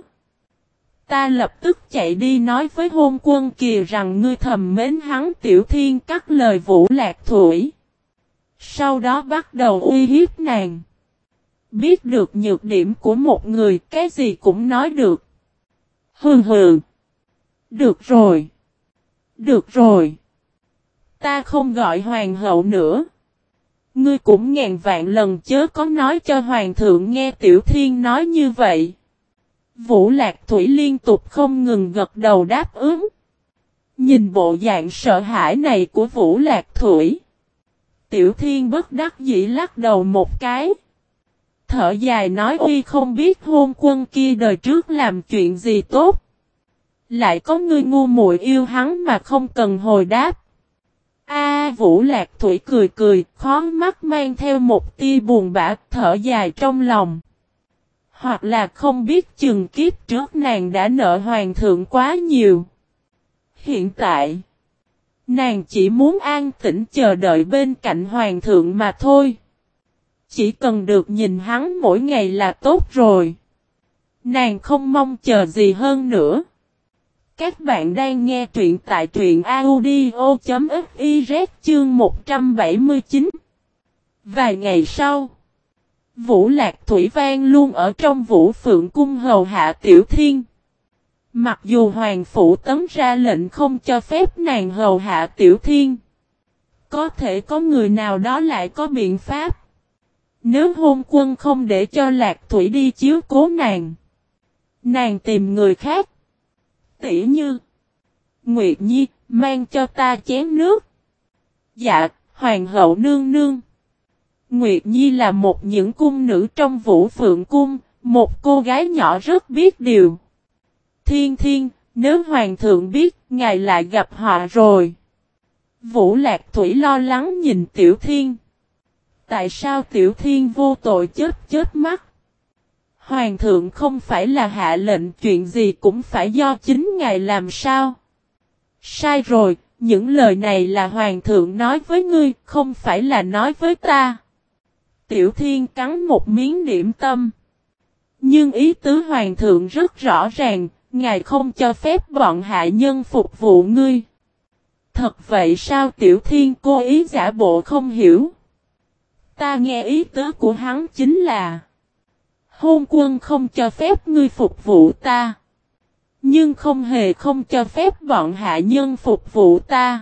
Ta lập tức chạy đi nói với hôn quân kìa rằng ngươi thầm mến hắn. Tiểu Thiên cắt lời Vũ Lạc Thủy. Sau đó bắt đầu uy hiếp nàng. Biết được nhược điểm của một người, cái gì cũng nói được. Hừ hừ. Được rồi. Được rồi. Ta không gọi hoàng hậu nữa. Ngươi cũng ngàn vạn lần chớ có nói cho hoàng thượng nghe. Tiểu Thiên nói như vậy. Vũ Lạc Thủy liên tục không ngừng gật đầu đáp ứng. Nhìn bộ dạng sợ hãi này của Vũ Lạc Thủy. Tiểu Thiên bất đắc dĩ lắc đầu một cái. Thở dài nói uy không biết hôn quân kia đời trước làm chuyện gì tốt. Lại có ngươi ngu muội yêu hắn mà không cần hồi đáp. A Vũ Lạc Thủy cười cười, khó mắt mang theo một tia buồn bã, thở dài trong lòng. Hoặc là không biết chừng kiếp trước nàng đã nợ hoàng thượng quá nhiều. Hiện tại, nàng chỉ muốn an tĩnh chờ đợi bên cạnh hoàng thượng mà thôi. Chỉ cần được nhìn hắn mỗi ngày là tốt rồi. Nàng không mong chờ gì hơn nữa. Các bạn đang nghe truyện tại truyện audio.fiz chương một trăm bảy mươi chín. Vài ngày sau, Vũ Lạc Thủy Vang luôn ở trong Vũ Phượng Cung hầu hạ Tiểu Thiên. Mặc dù Hoàng Phủ Tấn ra lệnh không cho phép nàng hầu hạ Tiểu Thiên. Có thể có người nào đó lại có biện pháp. Nếu hôn quân không để cho Lạc Thủy đi chiếu cố nàng, nàng tìm người khác. Tỉ như Nguyệt Nhi, mang cho ta chén nước. Dạ, hoàng hậu nương nương. Nguyệt Nhi là một những cung nữ trong Vũ Phượng Cung, một cô gái nhỏ rất biết điều. Thiên Thiên, nếu hoàng thượng biết, ngài lại gặp họa rồi. Vũ Lạc Thủy lo lắng nhìn Tiểu Thiên. Tại sao Tiểu Thiên vô tội chết chết mắt? Hoàng thượng không phải là hạ lệnh chuyện gì cũng phải do chính ngài làm sao? Sai rồi, những lời này là hoàng thượng nói với ngươi, không phải là nói với ta. Tiểu Thiên cắn một miếng điểm tâm. Nhưng ý tứ hoàng thượng rất rõ ràng, ngài không cho phép bọn hạ nhân phục vụ ngươi. Thật vậy sao? Tiểu Thiên cố ý giả bộ không hiểu. Ta nghe ý tứ của hắn chính là Hôn quân không cho phép ngươi phục vụ ta. Nhưng không hề không cho phép bọn hạ nhân phục vụ ta.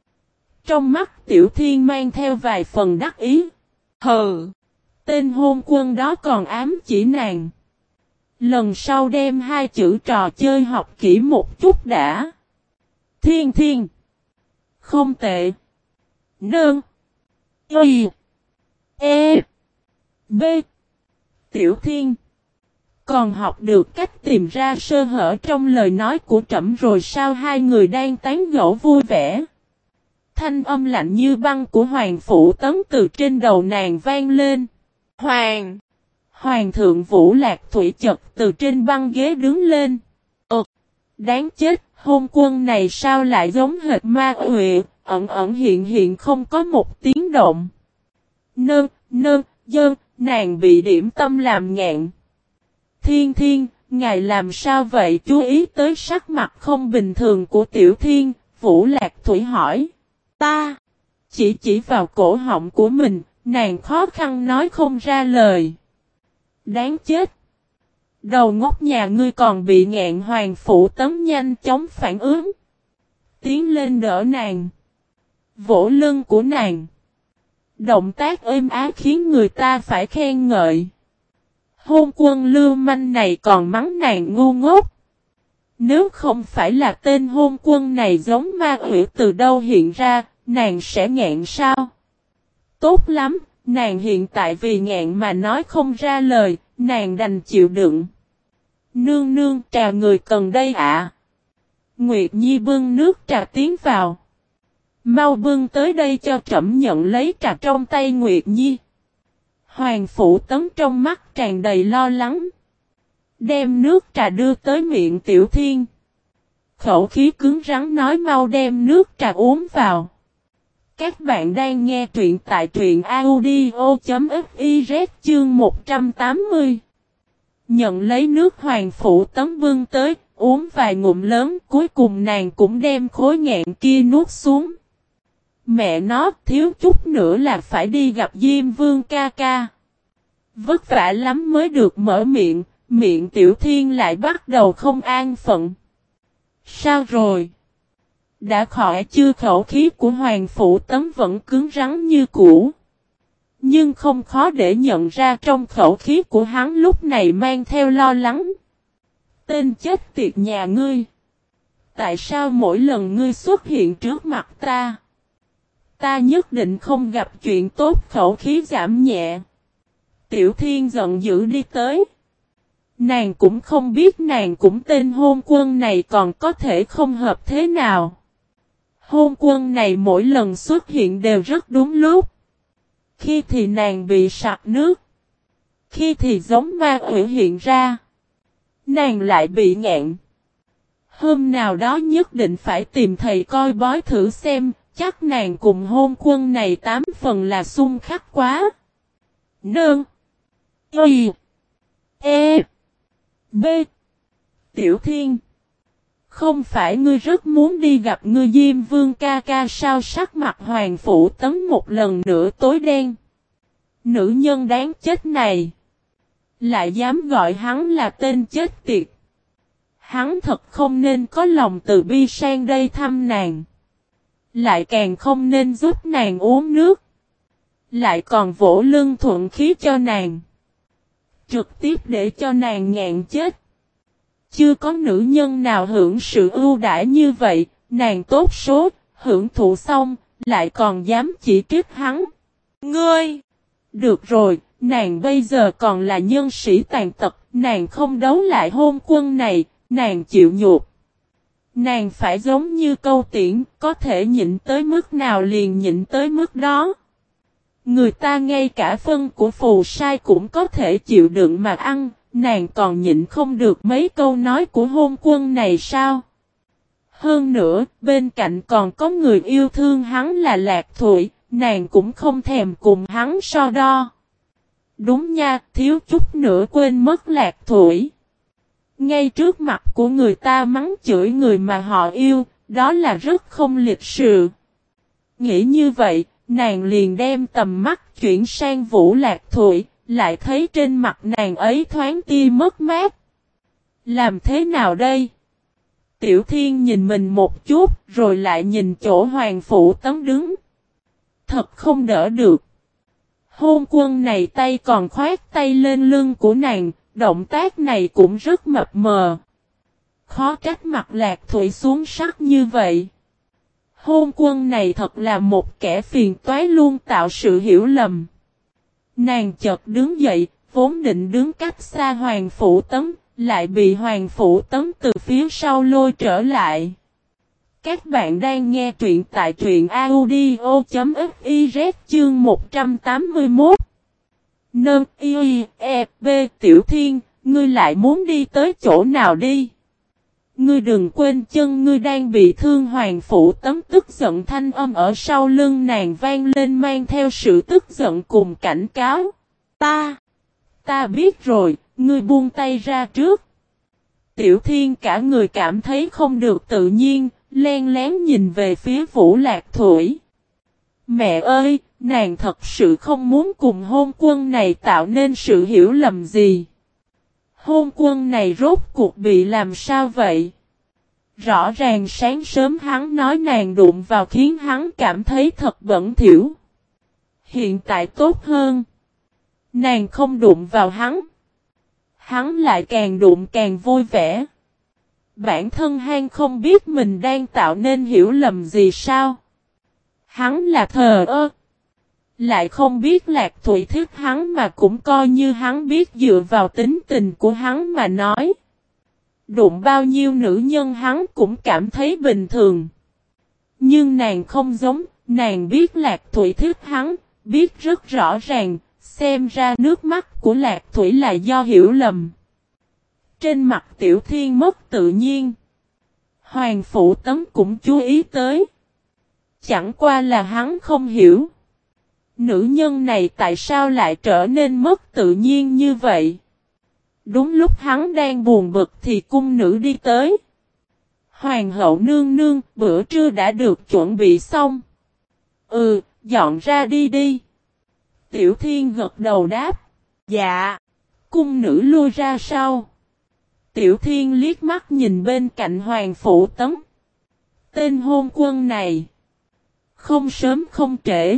Trong mắt Tiểu Thiên mang theo vài phần đắc ý. Hừ, tên hôn quân đó còn ám chỉ nàng. Lần sau đem hai chữ trò chơi học kỹ một chút đã. Thiên thiên. Không tệ. Nương. Y. E. B. Tiểu Thiên. Còn học được cách tìm ra sơ hở trong lời nói của trẫm rồi sao? Hai người đang tán gẫu vui vẻ. Thanh âm lạnh như băng của Hoàng Phủ Tấn từ trên đầu nàng vang lên. Hoàng! Hoàng thượng Vũ Lạc Thủy chật từ trên băng ghế đứng lên. Ừm! Đáng chết, hôn quân này sao lại giống hệt ma quỷ, ẩn ẩn hiện hiện không có một tiếng động. Nơ, nơ, dơ, nàng bị điểm tâm làm ngạn. Thiên Thiên, ngài làm sao vậy? Chú ý tới sắc mặt không bình thường của Tiểu Thiên, Vũ Lạc Thủy hỏi. Ta, chỉ chỉ vào cổ họng của mình, nàng khó khăn nói không ra lời. Đáng chết. Đầu ngốc nhà ngươi còn bị ngạn. Hoàng Phủ Tấn nhanh chóng phản ứng. Tiến lên đỡ nàng. Vỗ lưng của nàng. Động tác êm ái khiến người ta phải khen ngợi. Hôn quân lưu manh này còn mắng nàng ngu ngốc. Nếu không phải là tên hôn quân này giống ma quỷ từ đâu hiện ra, nàng sẽ ngạn sao? Tốt lắm, nàng hiện tại vì ngạn mà nói không ra lời, nàng đành chịu đựng. Nương nương trà người cần đây ạ. Nguyệt Nhi bưng nước trà tiến vào. Mau bưng tới đây cho trẫm nhận lấy trà trong tay Nguyệt Nhi. Hoàng Phủ Tấn trong mắt tràn đầy lo lắng. Đem nước trà đưa tới miệng Tiểu Thiên. Khẩu khí cứng rắn nói mau đem nước trà uống vào. Các bạn đang nghe truyện tại truyện audio.fiz chương một trăm tám mươi. Nhận lấy nước Hoàng Phủ Tấn bưng tới, uống vài ngụm lớn, cuối cùng nàng cũng đem khối ngạn kia nuốt xuống. Mẹ nó, thiếu chút nữa là phải đi gặp Diêm Vương ca ca. Vất vả lắm mới được mở miệng, miệng Tiểu Thiên lại bắt đầu không an phận. Sao rồi? Đã khỏi chưa? Khẩu khí của Hoàng Phủ Tấn vẫn cứng rắn như cũ. Nhưng không khó để nhận ra trong khẩu khí của hắn lúc này mang theo lo lắng. Tên chết tiệt nhà ngươi! Tại sao mỗi lần ngươi xuất hiện trước mặt ta, ta nhất định không gặp chuyện tốt? Khẩu khí giảm nhẹ. Tiểu Thiên giận dữ đi tới. Nàng cũng không biết nàng cũng tên hôn quân này còn có thể không hợp thế nào. Hôn quân này mỗi lần xuất hiện đều rất đúng lúc. Khi thì nàng bị sặc nước. Khi thì giống ma quỷ hiện ra. Nàng lại bị ngạn. Hôm nào đó nhất định phải tìm thầy coi bói thử xem. Chắc nàng cùng hôn quân này tám phần là xung khắc quá. Nương. Y. E. B. Tiểu Thiên. Không phải ngươi rất muốn đi gặp ngươi Diêm Vương ca ca sao? Sắc mặt Hoàng Phủ Tấn một lần nữa tối đen. Nữ nhân đáng chết này. Lại dám gọi hắn là tên chết tiệt. Hắn thật không nên có lòng từ bi sang đây thăm nàng. Lại càng không nên giúp nàng uống nước. Lại còn vỗ lưng thuận khí cho nàng. Trực tiếp để cho nàng ngạn chết. Chưa có nữ nhân nào hưởng sự ưu đãi như vậy, nàng tốt số, hưởng thụ xong, lại còn dám chỉ trích hắn. Ngươi! Được rồi, nàng bây giờ còn là nhân sĩ tàn tật, nàng không đấu lại hôn quân này, nàng chịu nhục. Nàng phải giống như câu tiễn, có thể nhịn tới mức nào liền nhịn tới mức đó. Người ta ngay cả phân của phù sai cũng có thể chịu đựng mà ăn, nàng còn nhịn không được mấy câu nói của hôn quân này sao? Hơn nữa, bên cạnh còn có người yêu thương hắn là Lạc Thụy, nàng cũng không thèm cùng hắn so đo. Đúng nha, thiếu chút nữa quên mất Lạc Thụy. Ngay trước mặt của người ta mắng chửi người mà họ yêu, đó là rất không lịch sự. Nghĩ như vậy, nàng liền đem tầm mắt chuyển sang Vũ Lạc Thụy, lại thấy trên mặt nàng ấy thoáng tia mất mát. Làm thế nào đây? Tiểu Thiên nhìn mình một chút, rồi lại nhìn chỗ Hoàng Phủ Tấn đứng. Thật không đỡ được. Hôn Quân này tay còn khoát tay lên lưng của nàng, động tác này cũng rất mập mờ. Khó trách mặt Lạc Thủy xuống sắc như vậy. Hôn Quân này thật là một kẻ phiền toái, luôn tạo sự hiểu lầm. Nàng chợt đứng dậy, vốn định đứng cách xa Hoàng Phủ Tấn, lại bị Hoàng Phủ Tấn từ phía sau lôi trở lại. Các bạn đang nghe truyện tại truyện audio.fiz chương một trăm tám mươi mốt. Nâng y e b Tiểu Thiên, ngươi lại muốn đi tới chỗ nào đi? Ngươi đừng quên chân ngươi đang bị thương. Hoàng Phủ Tấn tức giận, thanh âm ở sau lưng nàng vang lên mang theo sự tức giận cùng cảnh cáo. Ta, ta biết rồi, ngươi buông tay ra trước. Tiểu Thiên cả người cảm thấy không được tự nhiên, len lén nhìn về phía Vũ Lạc Thủy. Mẹ ơi, nàng thật sự không muốn cùng Hôn Quân này tạo nên sự hiểu lầm gì. Hôn Quân này rốt cuộc bị làm sao vậy? Rõ ràng sáng sớm hắn nói nàng đụng vào khiến hắn cảm thấy thật bẩn thỉu. Hiện tại tốt hơn. Nàng không đụng vào hắn. Hắn lại càng đụng càng vui vẻ. Bản thân hắn không biết mình đang tạo nên hiểu lầm gì sao? Hắn là thờ ơ. Lại không biết Lạc Thủy thích hắn mà cũng coi như hắn biết dựa vào tính tình của hắn mà nói. Đụng bao nhiêu nữ nhân hắn cũng cảm thấy bình thường. Nhưng nàng không giống, nàng biết Lạc Thủy thích hắn, biết rất rõ ràng, xem ra nước mắt của Lạc Thủy là do hiểu lầm. Trên mặt Tiểu Thiên mất tự nhiên. Hoàng Phủ Tấn cũng chú ý tới. Chẳng qua là hắn không hiểu. Nữ nhân này tại sao lại trở nên mất tự nhiên như vậy? Đúng lúc hắn đang buồn bực thì cung nữ đi tới. Hoàng hậu nương nương, bữa trưa đã được chuẩn bị xong. Ừ, dọn ra đi đi. Tiểu Thiên gật đầu đáp. Dạ. Cung nữ lui ra sau. Tiểu Thiên liếc mắt nhìn bên cạnh Hoàng Phủ Tấn. Tên Hôn Quân này. Không sớm không trễ.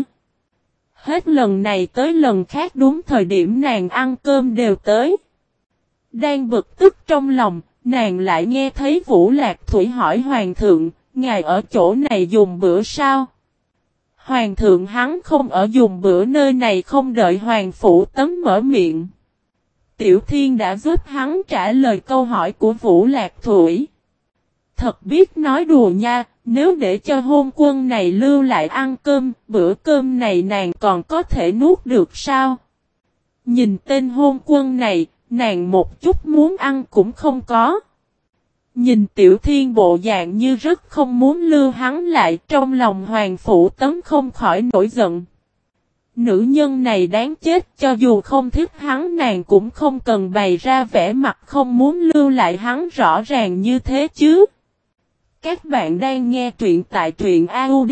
Hết lần này tới lần khác đúng thời điểm nàng ăn cơm đều tới. Đang bực tức trong lòng, nàng lại nghe thấy Vũ Lạc Thủy hỏi Hoàng thượng, ngài ở chỗ này dùng bữa sao? Hoàng thượng hắn không ở dùng bữa nơi này. Không đợi Hoàng Phủ Tấn mở miệng. Tiểu Thiên đã giúp hắn trả lời câu hỏi của Vũ Lạc Thủy. Thật biết nói đùa nha, nếu để cho Hôn Quân này lưu lại ăn cơm, bữa cơm này nàng còn có thể nuốt được sao? Nhìn tên Hôn Quân này, nàng một chút muốn ăn cũng không có. Nhìn Tiểu Thiên bộ dạng như rất không muốn lưu hắn lại, trong lòng Hoàng Phủ Tấn không khỏi nổi giận. Nữ nhân này đáng chết, cho dù không thích hắn nàng cũng không cần bày ra vẻ mặt không muốn lưu lại hắn rõ ràng như thế chứ. Các bạn đang nghe truyện tại truyện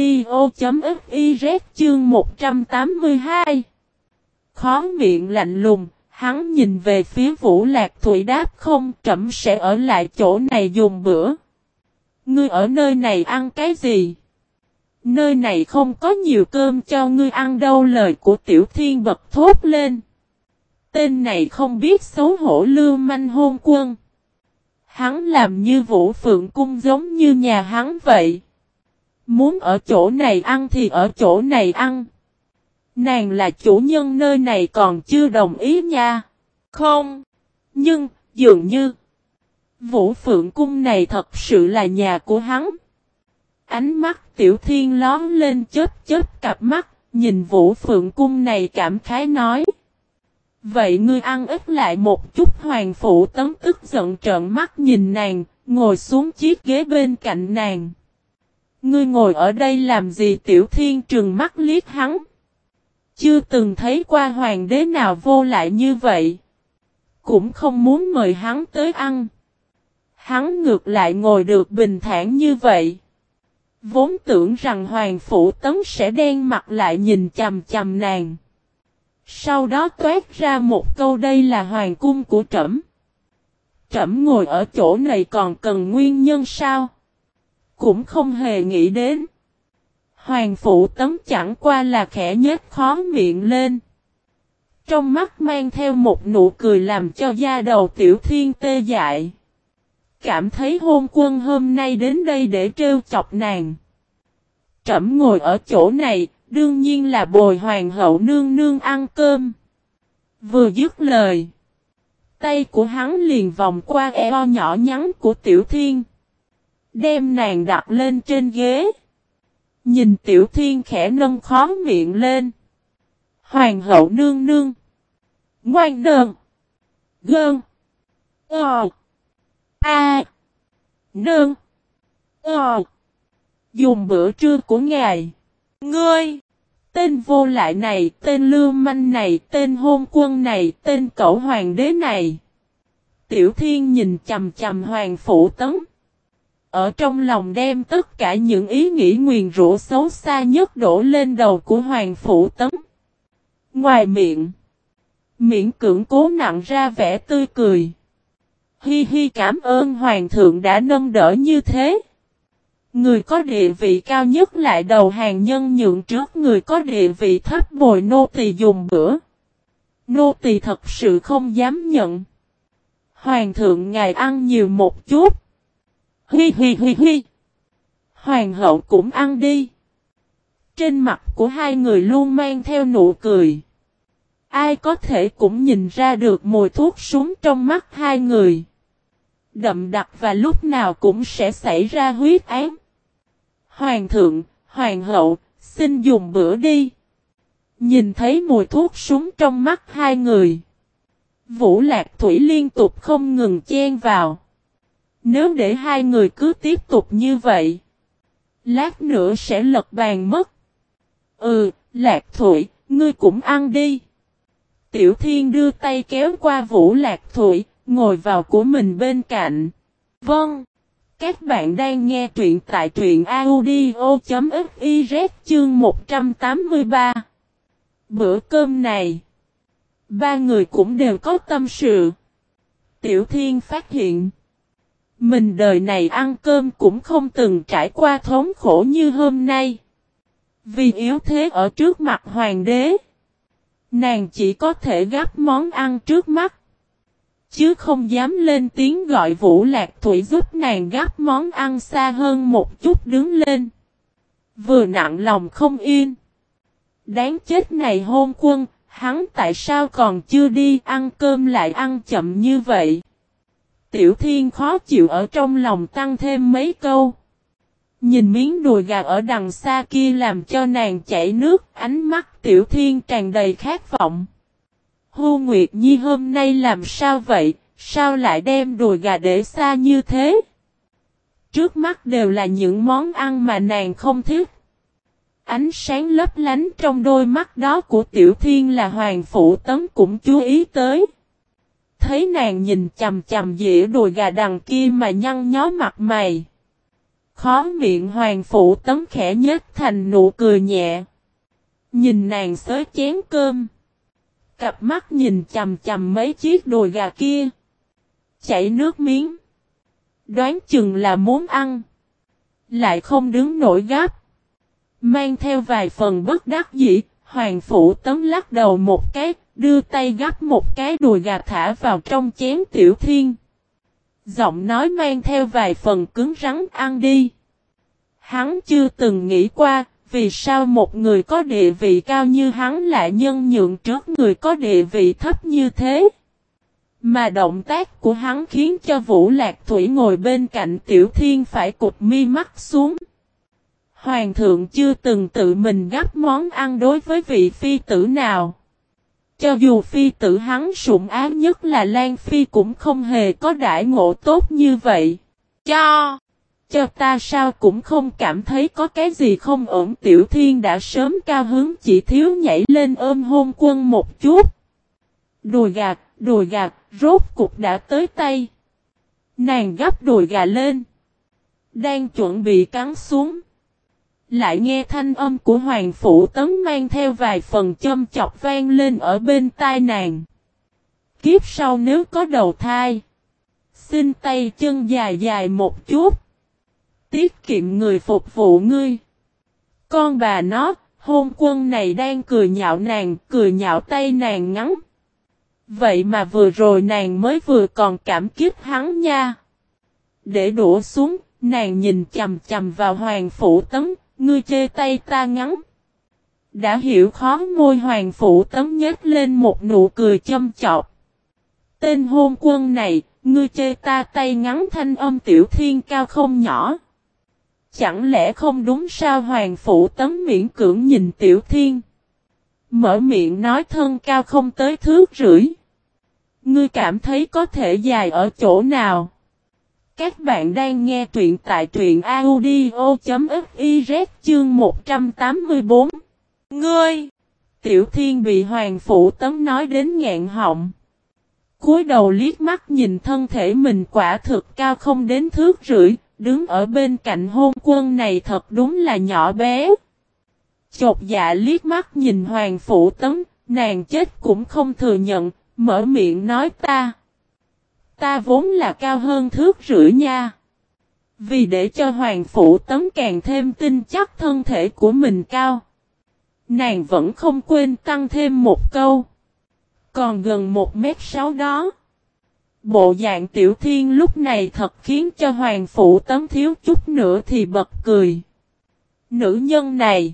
audio.fiz chương một trăm tám mươi hai. Khó miệng lạnh lùng, hắn nhìn về phía Vũ Lạc Thủy đáp không, trẫm sẽ ở lại chỗ này dùng bữa. Ngươi ở nơi này ăn cái gì? Nơi này không có nhiều cơm cho ngươi ăn đâu. Lời của Tiểu Thiên bật thốt lên. Tên này không biết xấu hổ lưu manh Hôn Quân. Hắn làm như Vũ Phượng Cung giống như nhà hắn vậy. Muốn ở chỗ này ăn thì ở chỗ này ăn. Nàng là chủ nhân nơi này còn chưa đồng ý nha. Không. Nhưng, dường như Vũ Phượng Cung này thật sự là nhà của hắn. Ánh mắt Tiểu Thiên lón lên chớp chớp cặp mắt, nhìn Vũ Phượng Cung này cảm khái nói. Vậy ngươi ăn ít lại một chút. Hoàng Phủ Tấn tức giận trợn mắt nhìn nàng, ngồi xuống chiếc ghế bên cạnh nàng. Ngươi ngồi ở đây làm gì? Tiểu Thiên trừng mắt liếc hắn. Chưa từng thấy qua hoàng đế nào vô lại như vậy. Cũng không muốn mời hắn tới ăn. Hắn ngược lại ngồi được bình thản như vậy. Vốn tưởng rằng Hoàng Phủ Tấn sẽ đen mặt lại nhìn chằm chằm nàng. Sau đó toát ra một câu đây là hoàng cung của trẫm. Trẫm ngồi ở chỗ này còn cần nguyên nhân sao? Cũng không hề nghĩ đến. Hoàng Phụ Tấn chẳng qua là khẽ nhếch khó miệng lên. Trong mắt mang theo một nụ cười làm cho da đầu Tiểu Thiên tê dại. Cảm thấy Hôn Quân hôm nay đến đây để trêu chọc nàng. Trẫm ngồi ở chỗ này, đương nhiên là bồi hoàng hậu nương nương ăn cơm. Vừa dứt lời, tay của hắn liền vòng qua eo nhỏ nhắn của Tiểu Thiên, đem nàng đặt lên trên ghế. Nhìn Tiểu Thiên khẽ nâng khó miệng lên. Hoàng hậu nương nương. Ngoan đờn. Gơn. Ờ. A. Nương. Ờ. Dùng bữa trưa của ngài. Ngươi. Tên vô lại này, tên lưu manh này, tên hôn quân này, tên cẩu hoàng đế này. Tiểu Thiên nhìn chầm chầm Hoàng Phụ Tấn. Ở trong lòng đem tất cả những ý nghĩ nguyền rủa xấu xa nhất đổ lên đầu của Hoàng Phụ Tấn. Ngoài miệng, miễn cưỡng cố nặng ra vẻ tươi cười. Hi hi, cảm ơn Hoàng thượng đã nâng đỡ như thế. Người có địa vị cao nhất lại đầu hàng nhân nhượng trước người có địa vị thấp bồi nô tỳ dùng bữa. Nô tỳ thật sự không dám nhận. Hoàng thượng ngài ăn nhiều một chút. Hi hi hi hi. Hoàng hậu cũng ăn đi. Trên mặt của hai người luôn mang theo nụ cười. Ai có thể cũng nhìn ra được mùi thuốc súng trong mắt hai người. Đậm đặc và lúc nào cũng sẽ xảy ra huyết án. Hoàng thượng, hoàng hậu, xin dùng bữa đi. Nhìn thấy mùi thuốc súng trong mắt hai người. Vũ Lạc Thủy liên tục không ngừng chen vào. Nếu để hai người cứ tiếp tục như vậy, lát nữa sẽ lật bàn mất. Ừ, Lạc Thủy, ngươi cũng ăn đi. Tiểu Thiên đưa tay kéo qua Vũ Lạc Thủy, ngồi vào của mình bên cạnh. Vâng, các bạn đang nghe truyện tại truyện audio.fiz chương một trăm tám mươi ba. Bữa cơm này, ba người cũng đều có tâm sự. Tiểu Thiên phát hiện, mình đời này ăn cơm cũng không từng trải qua thống khổ như hôm nay. Vì yếu thế ở trước mặt hoàng đế, nàng chỉ có thể gắp món ăn trước mắt, chứ không dám lên tiếng gọi Vũ Lạc Thủy giúp nàng gắp món ăn xa hơn một chút đứng lên. Vừa nặng lòng không yên. Đáng chết này Hôn Quân, hắn tại sao còn chưa đi ăn cơm lại ăn chậm như vậy? Tiểu Thiên khó chịu ở trong lòng tăng thêm mấy câu. Nhìn miếng đùi gà ở đằng xa kia làm cho nàng chảy nước, ánh mắt Tiểu Thiên tràn đầy khát vọng. Hu Nguyệt Nhi hôm nay làm sao vậy, sao lại đem đùi gà để xa như thế? Trước mắt đều là những món ăn mà nàng không thích. Ánh sáng lấp lánh trong đôi mắt đó của Tiểu Thiên là Hoàng Phụ Tấn cũng chú ý tới. Thấy nàng nhìn chầm chầm dĩa đùi gà đằng kia mà nhăn nhó mặt mày. Khó miệng Hoàng Phụ Tấn khẽ nhếch thành nụ cười nhẹ. Nhìn nàng xới chén cơm. Cặp mắt nhìn chầm chầm mấy chiếc đùi gà kia. Chảy nước miếng. Đoán chừng là muốn ăn. Lại không đứng nổi gắp. Mang theo vài phần bất đắc dĩ, Hoàng Phụ Tấn lắc đầu một cái, đưa tay gắp một cái đùi gà thả vào trong chén Tiểu Thiên. Giọng nói mang theo vài phần cứng rắn, ăn đi. Hắn chưa từng nghĩ qua, vì sao một người có địa vị cao như hắn lại nhân nhượng trước người có địa vị thấp như thế. Mà động tác của hắn khiến cho Vũ Lạc Thủy ngồi bên cạnh Tiểu Thiên phải cụp mi mắt xuống. Hoàng thượng chưa từng tự mình gắp món ăn đối với vị phi tử nào. Cho dù phi tử hắn sủng ái nhất là Lan Phi cũng không hề có đãi ngộ tốt như vậy. Cho, cho ta sao cũng không cảm thấy có cái gì không ổn. Tiểu Thiên đã sớm cao hứng chỉ thiếu nhảy lên ôm Hôn Quân một chút. Đùi gà, đùi gà, rốt cục đã tới tay. Nàng gắp đùi gà lên. Đang chuẩn bị cắn xuống. Lại nghe thanh âm của Hoàng Phủ Tấn mang theo vài phần châm chọc vang lên ở bên tai nàng. Kiếp sau nếu có đầu thai, xin tay chân dài dài một chút, tiết kiệm người phục vụ ngươi. Con bà nó, hôn quân này đang cười nhạo nàng, cười nhạo tay nàng ngắn. Vậy mà vừa rồi nàng mới vừa còn cảm kích hắn nha. Để đổ xuống, nàng nhìn chầm chầm vào Hoàng Phủ Tấn, ngươi chê tay ta ngắn. Đã hiểu khó môi Hoàng Phủ Tấn nhếch lên một nụ cười châm chọc. Tên hôn quân này, ngươi chê ta tay ngắn thanh âm Tiểu Thiên cao không nhỏ. Chẳng lẽ không đúng sao? Hoàng Phủ Tấn miễn cưỡng nhìn Tiểu Thiên. Mở miệng nói thân cao không tới thước rưỡi. Ngươi cảm thấy có thể dài ở chỗ nào? Các bạn đang nghe truyện tại truyện audio.fiz chương một trăm tám mươi bốn. Ngươi! Tiểu Thiên bị Hoàng Phủ Tấn nói đến nghẹn họng. Cúi đầu liếc mắt nhìn thân thể mình quả thực cao không đến thước rưỡi, đứng ở bên cạnh hôn quân này thật đúng là nhỏ bé. Chột dạ liếc mắt nhìn Hoàng Phủ Tấn, nàng chết cũng không thừa nhận, mở miệng nói ta. Ta vốn là cao hơn thước rưỡi nha. Vì để cho Hoàng Phủ Tấn càng thêm tin chắc thân thể của mình cao, nàng vẫn không quên tăng thêm một câu. Còn gần một mét sáu đó. Bộ dạng Tiểu Thiên lúc này thật khiến cho Hoàng Phủ Tấn thiếu chút nữa thì bật cười. Nữ nhân này,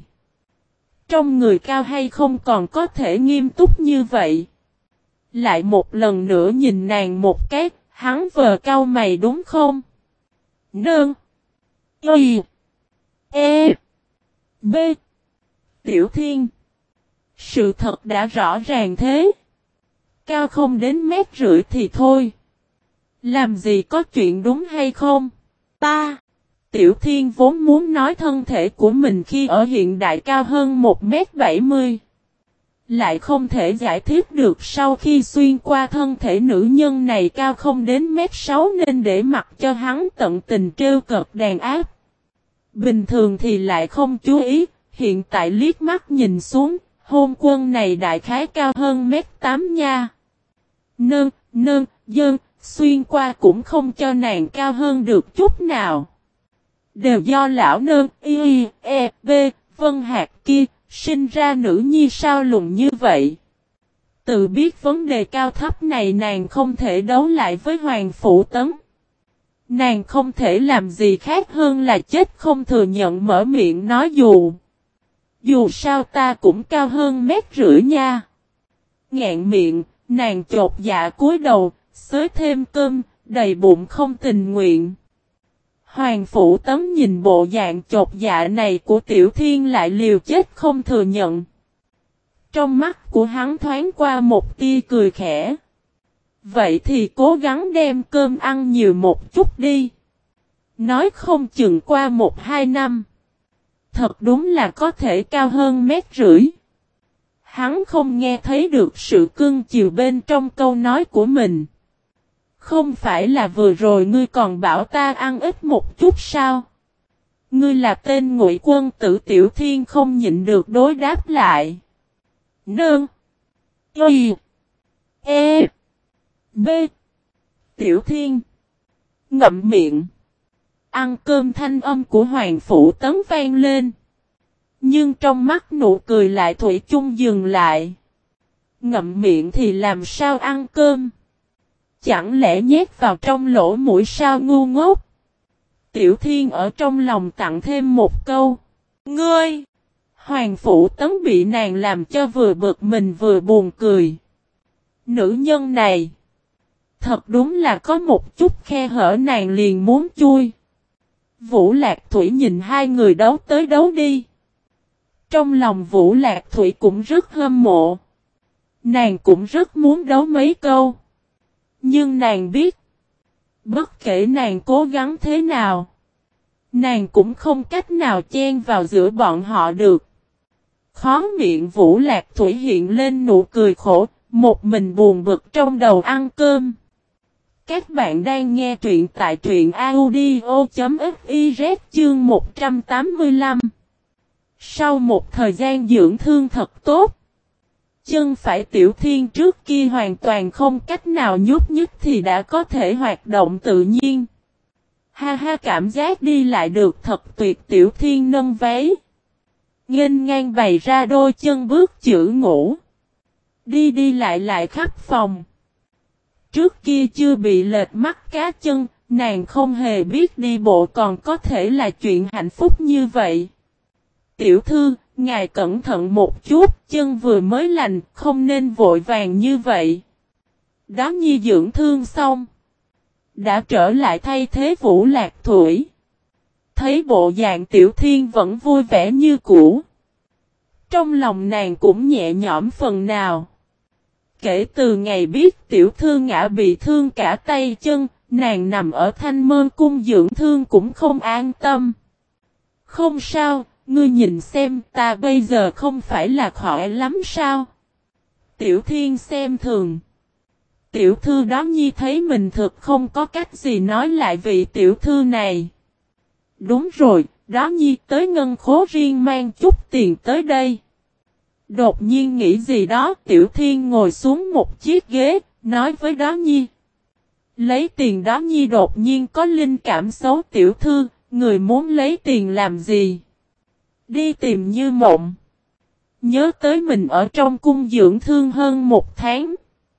trong người cao hay không còn có thể nghiêm túc như vậy. Lại một lần nữa nhìn nàng một cái, hắn vờ cau mày đúng không? Nương. Y. E. B. Tiểu Thiên. Sự thật đã rõ ràng thế. Cao không đến mét rưỡi thì thôi. Làm gì có chuyện đúng hay không? Ta. Tiểu Thiên vốn muốn nói thân thể của mình khi ở hiện đại cao hơn một mét bảy mươi. Lại không thể giải thích được sau khi xuyên qua thân thể nữ nhân này cao không đến mét sáu nên để mặc cho hắn tận tình trêu cợt đàn áp. Bình thường thì lại không chú ý, hiện tại liếc mắt nhìn xuống, hôn quân này đại khái cao hơn mét tám nha. Nơn, nơn, dơn, xuyên qua cũng không cho nàng cao hơn được chút nào. Đều do lão nơn, y, e, b, Vân Hạc kia, sinh ra nữ nhi sao lùn như vậy. Tự biết vấn đề cao thấp này nàng không thể đấu lại với Hoàng Phủ Tấn. Nàng không thể làm gì khác hơn là chết không thừa nhận, mở miệng nói dù. Dù sao ta cũng cao hơn mét rưỡi nha. Ngẹn miệng, nàng chột dạ cúi đầu, xới thêm cơm, đầy bụng không tình nguyện. Hoàng Phủ Tấn nhìn bộ dạng chột dạ này của Tiểu Thiên lại liều chết không thừa nhận. Trong mắt của hắn thoáng qua một tia cười khẽ. Vậy thì cố gắng đem cơm ăn nhiều một chút đi. Nói không chừng qua một hai năm. Thật đúng là có thể cao hơn mét rưỡi. Hắn không nghe thấy được sự cưng chiều bên trong câu nói của mình. Không phải là vừa rồi ngươi còn bảo ta ăn ít một chút sao? Ngươi là tên ngụy quân tử. Tiểu Thiên không nhịn được đối đáp lại. Nương. Y. E. B. Tiểu Thiên. Ngậm miệng. Ăn cơm thanh âm của Hoàng Phủ Tấn vang lên. Nhưng trong mắt nụ cười lại thủy chung dừng lại. Ngậm miệng thì làm sao ăn cơm? Chẳng lẽ nhét vào trong lỗ mũi sao ngu ngốc? Tiểu Thiên ở trong lòng tặng thêm một câu. Ngươi! Hoàng Phủ Tấn bị nàng làm cho vừa bực mình vừa buồn cười. Nữ nhân này! Thật đúng là có một chút khe hở nàng liền muốn chui. Vũ Lạc Thủy nhìn hai người đấu tới đấu đi. Trong lòng Vũ Lạc Thủy cũng rất hâm mộ. Nàng cũng rất muốn đấu mấy câu. Nhưng nàng biết. Bất kể nàng cố gắng thế nào. Nàng cũng không cách nào chen vào giữa bọn họ được. Khó miệng Vũ Lạc Thủy hiện lên nụ cười khổ. Một mình buồn bực trong đầu ăn cơm. Các bạn đang nghe truyện tại truyện audio.fiz chương một trăm tám mươi lăm. Sau một thời gian dưỡng thương thật tốt, chân phải Tiểu Thiên trước kia hoàn toàn không cách nào nhúc nhích thì đã có thể hoạt động tự nhiên. Ha ha, cảm giác đi lại được thật tuyệt. Tiểu Thiên nâng váy, nghênh ngang bày ra đôi chân bước chữ ngủ. Đi đi lại lại khắp phòng. Trước kia chưa bị lệch mắt cá chân, nàng không hề biết đi bộ còn có thể là chuyện hạnh phúc như vậy. Tiểu thư, ngài cẩn thận một chút, chân vừa mới lành, không nên vội vàng như vậy. Đó Nhi dưỡng thương xong, đã trở lại thay thế Vũ Lạc Thủy. Thấy bộ dạng Tiểu Thiên vẫn vui vẻ như cũ, trong lòng nàng cũng nhẹ nhõm phần nào. Kể từ ngày biết tiểu thư ngã bị thương cả tay chân, nàng nằm ở Thanh Mơ Cung dưỡng thương cũng không an tâm. Không sao, ngươi nhìn xem ta bây giờ không phải là khỏe lắm sao? Tiểu Thiên xem thường. Tiểu thư đó Nhi thấy mình thực không có cách gì nói lại vị tiểu thư này. Đúng rồi, đó Nhi tới ngân khố riêng mang chút tiền tới đây. Đột nhiên nghĩ gì đó, Tiểu Thiên ngồi xuống một chiếc ghế, nói với Đó Nhi. Lấy tiền. Đó Nhi đột nhiên có linh cảm xấu. Tiểu thư, người muốn lấy tiền làm gì? Đi tìm Như Mộng. Nhớ tới mình ở trong cung dưỡng thương hơn một tháng.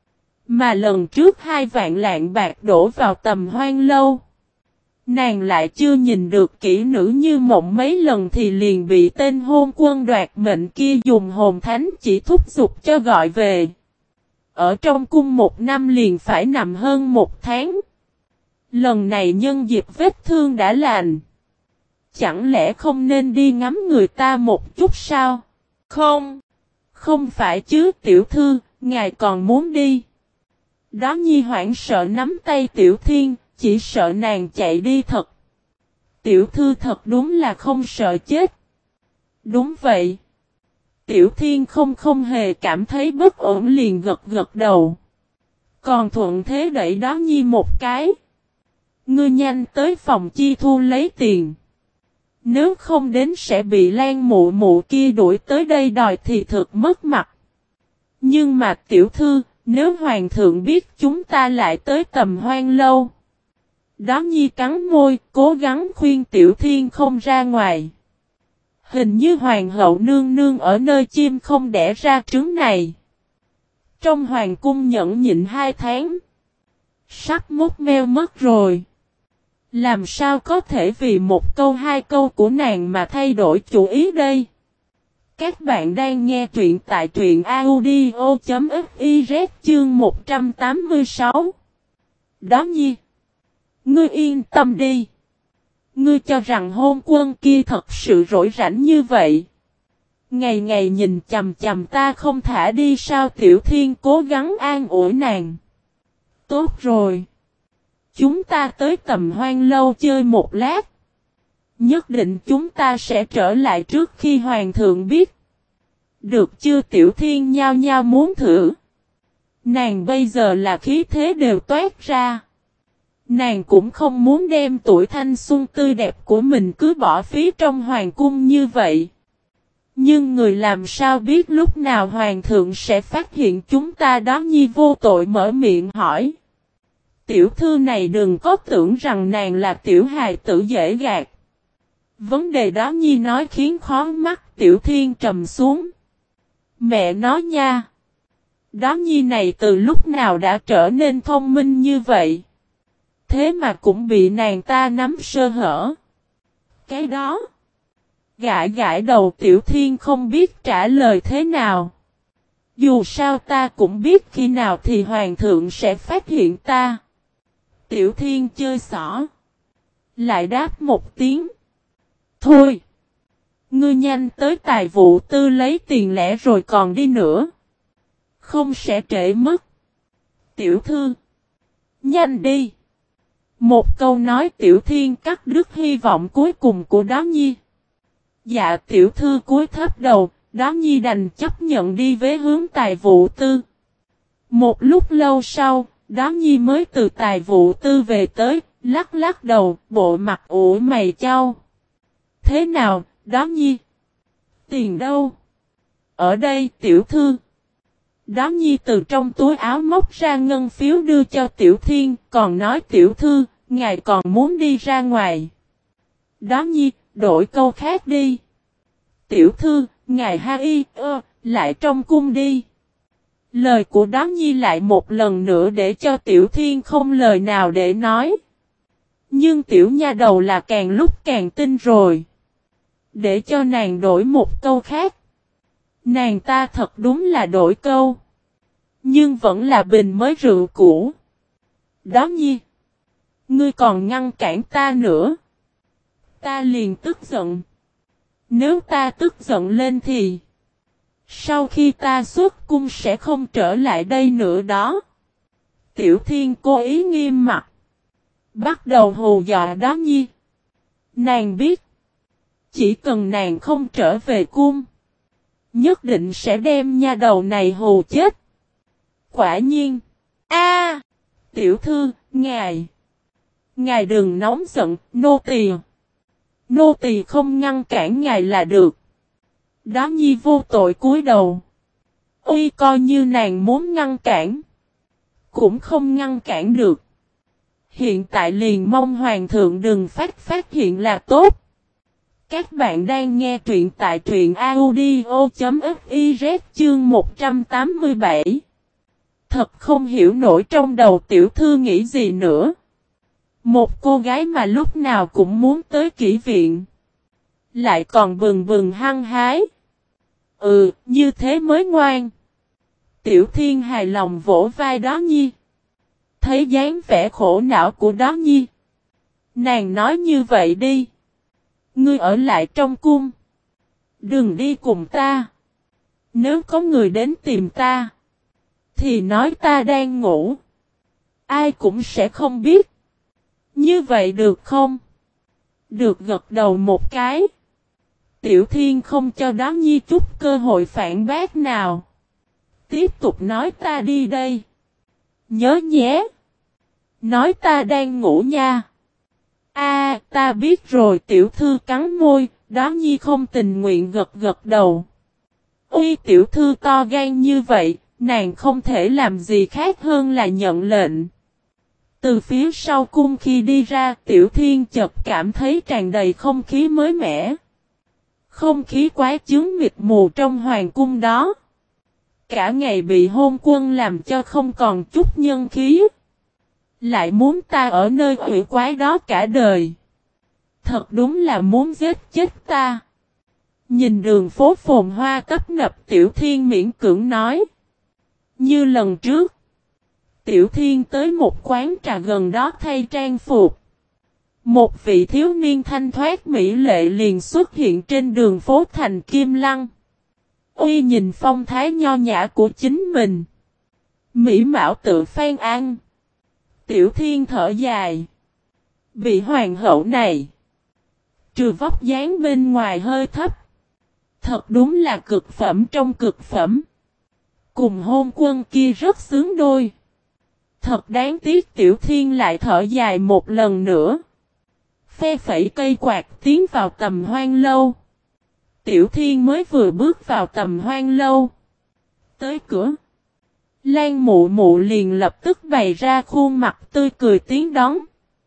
Mà lần trước hai vạn lạng bạc đổ vào Tầm Hoan Lâu. Nàng lại chưa nhìn được kỹ nữ Như Mộng mấy lần thì liền bị tên hôn quân đoạt mệnh kia dùng hồn thánh chỉ thúc giục cho gọi về. Ở trong cung một năm liền phải nằm hơn một tháng. Lần này nhân dịp vết thương đã lành. Chẳng lẽ không nên đi ngắm người ta một chút sao? Không, không phải chứ tiểu thư, ngài còn muốn đi. Đó Nhi hoảng sợ nắm tay Tiểu Thiên. Chỉ sợ nàng chạy đi thật. Tiểu thư thật đúng là không sợ chết. Đúng vậy. Tiểu Thiên không không hề cảm thấy bất ổn liền gật gật đầu. Còn thuận thế đẩy Đó Nhi một cái. Ngươi nhanh tới phòng chi thu lấy tiền. Nếu không đến sẽ bị Lan mụ mụ kia đuổi tới đây đòi thì thực mất mặt. Nhưng mà tiểu thư, nếu hoàng thượng biết chúng ta lại tới Tầm Hoan Lâu. Đó Nhi cắn môi, cố gắng khuyên Tiểu Thiên không ra ngoài. Hình như hoàng hậu nương nương ở nơi chim không đẻ ra trứng này. Trong hoàng cung nhẫn nhịn hai tháng. Sắp mút meo mất rồi. Làm sao có thể vì một câu hai câu của nàng mà thay đổi chủ ý đây? Các bạn đang nghe truyện tại truyện audio chấm fiz chương một trăm tám mươi sáu. Đó Nhi. Ngươi yên tâm đi. Ngươi cho rằng hôn quân kia thật sự rỗi rảnh như vậy. Ngày ngày nhìn chằm chằm ta không thả đi sao? Tiểu Thiên cố gắng an ủi nàng. Tốt rồi. Chúng ta tới Tầm Hoan Lâu chơi một lát. Nhất định chúng ta sẽ trở lại trước khi hoàng thượng biết. Được chưa? Tiểu Thiên nhao nhao muốn thử. Nàng bây giờ là khí thế đều toát ra. Nàng cũng không muốn đem tuổi thanh xuân tươi đẹp của mình cứ bỏ phí trong hoàng cung như vậy. Nhưng người làm sao biết lúc nào hoàng thượng sẽ phát hiện chúng ta? Đó Nhi vô tội mở miệng hỏi. Tiểu thư này đừng có tưởng rằng nàng là tiểu hài tử dễ gạt. Vấn đề Đó Nhi nói khiến khó mắt Tiểu Thiên trầm xuống. Mẹ nói nha. Đó Nhi này từ lúc nào đã trở nên thông minh như vậy? Thế mà cũng bị nàng ta nắm sơ hở. Cái đó. Gãi gãi đầu Tiểu Thiên không biết trả lời thế nào. Dù sao ta cũng biết khi nào thì hoàng thượng sẽ phát hiện ta. Tiểu Thiên chơi xỏ. Lại đáp một tiếng. Thôi. Ngươi nhanh tới Tài Vụ Tư lấy tiền lẻ rồi còn đi nữa. Không sẽ trễ mất. Tiểu thư. Nhanh đi. Một câu nói Tiểu Thiên cắt đứt hy vọng cuối cùng của Đó Nhi. Dạ tiểu thư cúi thấp đầu, Đó Nhi đành chấp nhận đi với hướng Tài Vụ Tư. Một lúc lâu sau, Đó Nhi mới từ Tài Vụ Tư về tới, lắc lắc đầu, bộ mặt ủ mày chau. Thế nào, Đó Nhi? Tiền đâu? Ở đây tiểu thư. Đó Nhi từ trong túi áo móc ra ngân phiếu đưa cho Tiểu Thiên, còn nói tiểu thư, ngài còn muốn đi ra ngoài. Đó Nhi, đổi câu khác đi. Tiểu thư, ngài ha y, ơ, lại trong cung đi. Lời của Đó Nhi lại một lần nữa để cho Tiểu Thiên không lời nào để nói. Nhưng tiểu nha đầu là càng lúc càng tin rồi. Để cho nàng đổi một câu khác. Nàng ta thật đúng là đổi câu. Nhưng vẫn là bình mới rượu cũ. Đó Nhi. Ngươi còn ngăn cản ta nữa. Ta liền tức giận. Nếu ta tức giận lên thì. Sau khi ta xuất cung sẽ không trở lại đây nữa đó. Tiểu Thiên cố ý nghiêm mặt. Bắt đầu hù dọa Đó Nhi. Nàng biết. Chỉ cần nàng không trở về cung. Nhất định sẽ đem nha đầu này hù chết. Quả nhiên. A, tiểu thư, ngài. Ngài đừng nóng giận, nô tỳ. Nô tỳ không ngăn cản ngài là được. Đó Nhi vô tội cúi đầu. Uy coi như nàng muốn ngăn cản. Cũng không ngăn cản được. Hiện tại liền mong hoàng thượng đừng phát phát hiện là tốt. Các bạn đang nghe truyện tại truyện audio.fiz chương một trăm tám mươi bảy. Thật không hiểu nổi trong đầu tiểu thư nghĩ gì nữa. Một cô gái mà lúc nào cũng muốn tới kỹ viện. Lại còn bừng bừng hăng hái. Ừ, như thế mới ngoan. Tiểu Thiên hài lòng vỗ vai Đó Nhi. Thấy dáng vẻ khổ não của Đó Nhi. Nàng nói như vậy đi. Ngươi ở lại trong cung. Đừng đi cùng ta. Nếu có người đến tìm ta. Thì nói ta đang ngủ. Ai cũng sẽ không biết. Như vậy được không? Được gật đầu một cái. Tiểu Thiên không cho Đó Nhi chút cơ hội phản bác nào. Tiếp tục nói ta đi đây. Nhớ nhé. Nói ta đang ngủ nha. A, à, ta biết rồi. Tiểu thư cắn môi. Đó Nhi không tình nguyện gật gật đầu. Ui, tiểu thư to gan như vậy. Nàng không thể làm gì khác hơn là nhận lệnh. Từ phía sau cung khi đi ra, Tiểu Thiên chợt cảm thấy tràn đầy không khí mới mẻ. Không khí quá chướng mịt mù trong hoàng cung đó. Cả ngày bị hôn quân làm cho không còn chút nhân khí. Lại muốn ta ở nơi ủy quái đó cả đời. Thật đúng là muốn giết chết ta. Nhìn đường phố phồn hoa tấp nập, Tiểu Thiên miễn cưỡng nói. Như lần trước. Tiểu Thiên tới một quán trà gần đó thay trang phục. Một vị thiếu niên thanh thoát mỹ lệ liền xuất hiện trên đường phố thành Kim Lăng. Uy nhìn phong thái nho nhã của chính mình. Mỹ mạo tự phan ăn. Tiểu Thiên thở dài. Vị hoàng hậu này. Trừ vóc dáng bên ngoài hơi thấp. Thật đúng là cực phẩm trong cực phẩm. Cùng hôn quân kia rất xứng đôi. Thật đáng tiếc Tiểu Thiên lại thở dài một lần nữa. Phe phẩy cây quạt tiến vào tầm hoang lâu. Tiểu Thiên mới vừa bước vào tầm hoang lâu. Tới cửa. Lan mụ mụ liền lập tức bày ra khuôn mặt tươi cười tiến đón.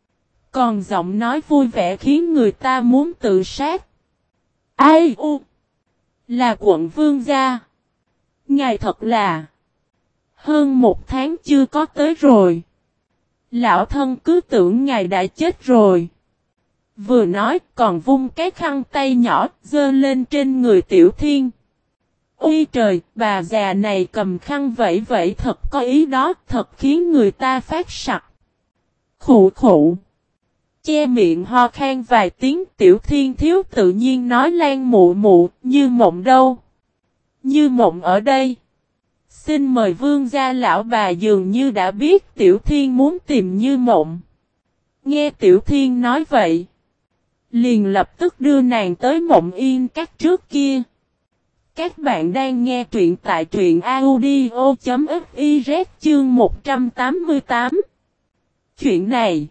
Còn giọng nói vui vẻ khiến người ta muốn tự sát. Ai u? Là quận vương gia. Ngài thật là. Hơn một tháng chưa có tới rồi. Lão thân cứ tưởng ngài đã chết rồi. Vừa nói còn vung cái khăn tay nhỏ dơ lên trên người Tiểu Thiên. Ôi trời, bà già này cầm khăn vẫy vẫy thật có ý đó, thật khiến người ta phát sặc. Khụ khụ. Che miệng ho khan vài tiếng, Tiểu Thiên thiếu tự nhiên nói Lan mụ mụ, Như Mộng đâu? Như Mộng ở đây. Xin mời vương gia. Lão bà dường như đã biết Tiểu Thiên muốn tìm Như Mộng. Nghe Tiểu Thiên nói vậy. Liền lập tức đưa nàng tới Mộng Yên Các trước kia. Các bạn đang nghe truyện tại truyện audio.fiz chương một trăm tám mươi tám. Chuyện này.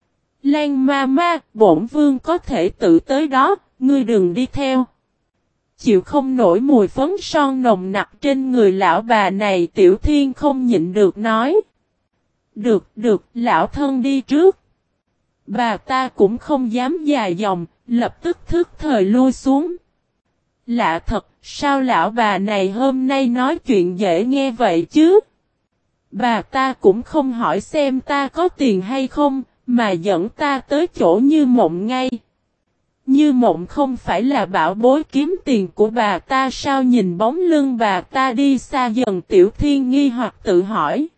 Lan ma ma, bổn vương có thể tự tới đó, ngươi đừng đi theo. Chịu không nổi mùi phấn son nồng nặc trên người lão bà này, Tiểu Thiên không nhịn được nói. Được, được, lão thân đi trước. Bà ta cũng không dám dài dòng, lập tức thức thời lui xuống. Lạ thật, sao lão bà này hôm nay nói chuyện dễ nghe vậy chứ? Bà ta cũng không hỏi xem ta có tiền hay không, mà dẫn ta tới chỗ Như Mộng ngay. Như Mộng không phải là bảo bối kiếm tiền của bà ta sao? Nhìn bóng lưng bà ta đi xa dần, Tiểu Thiên nghi hoặc tự hỏi.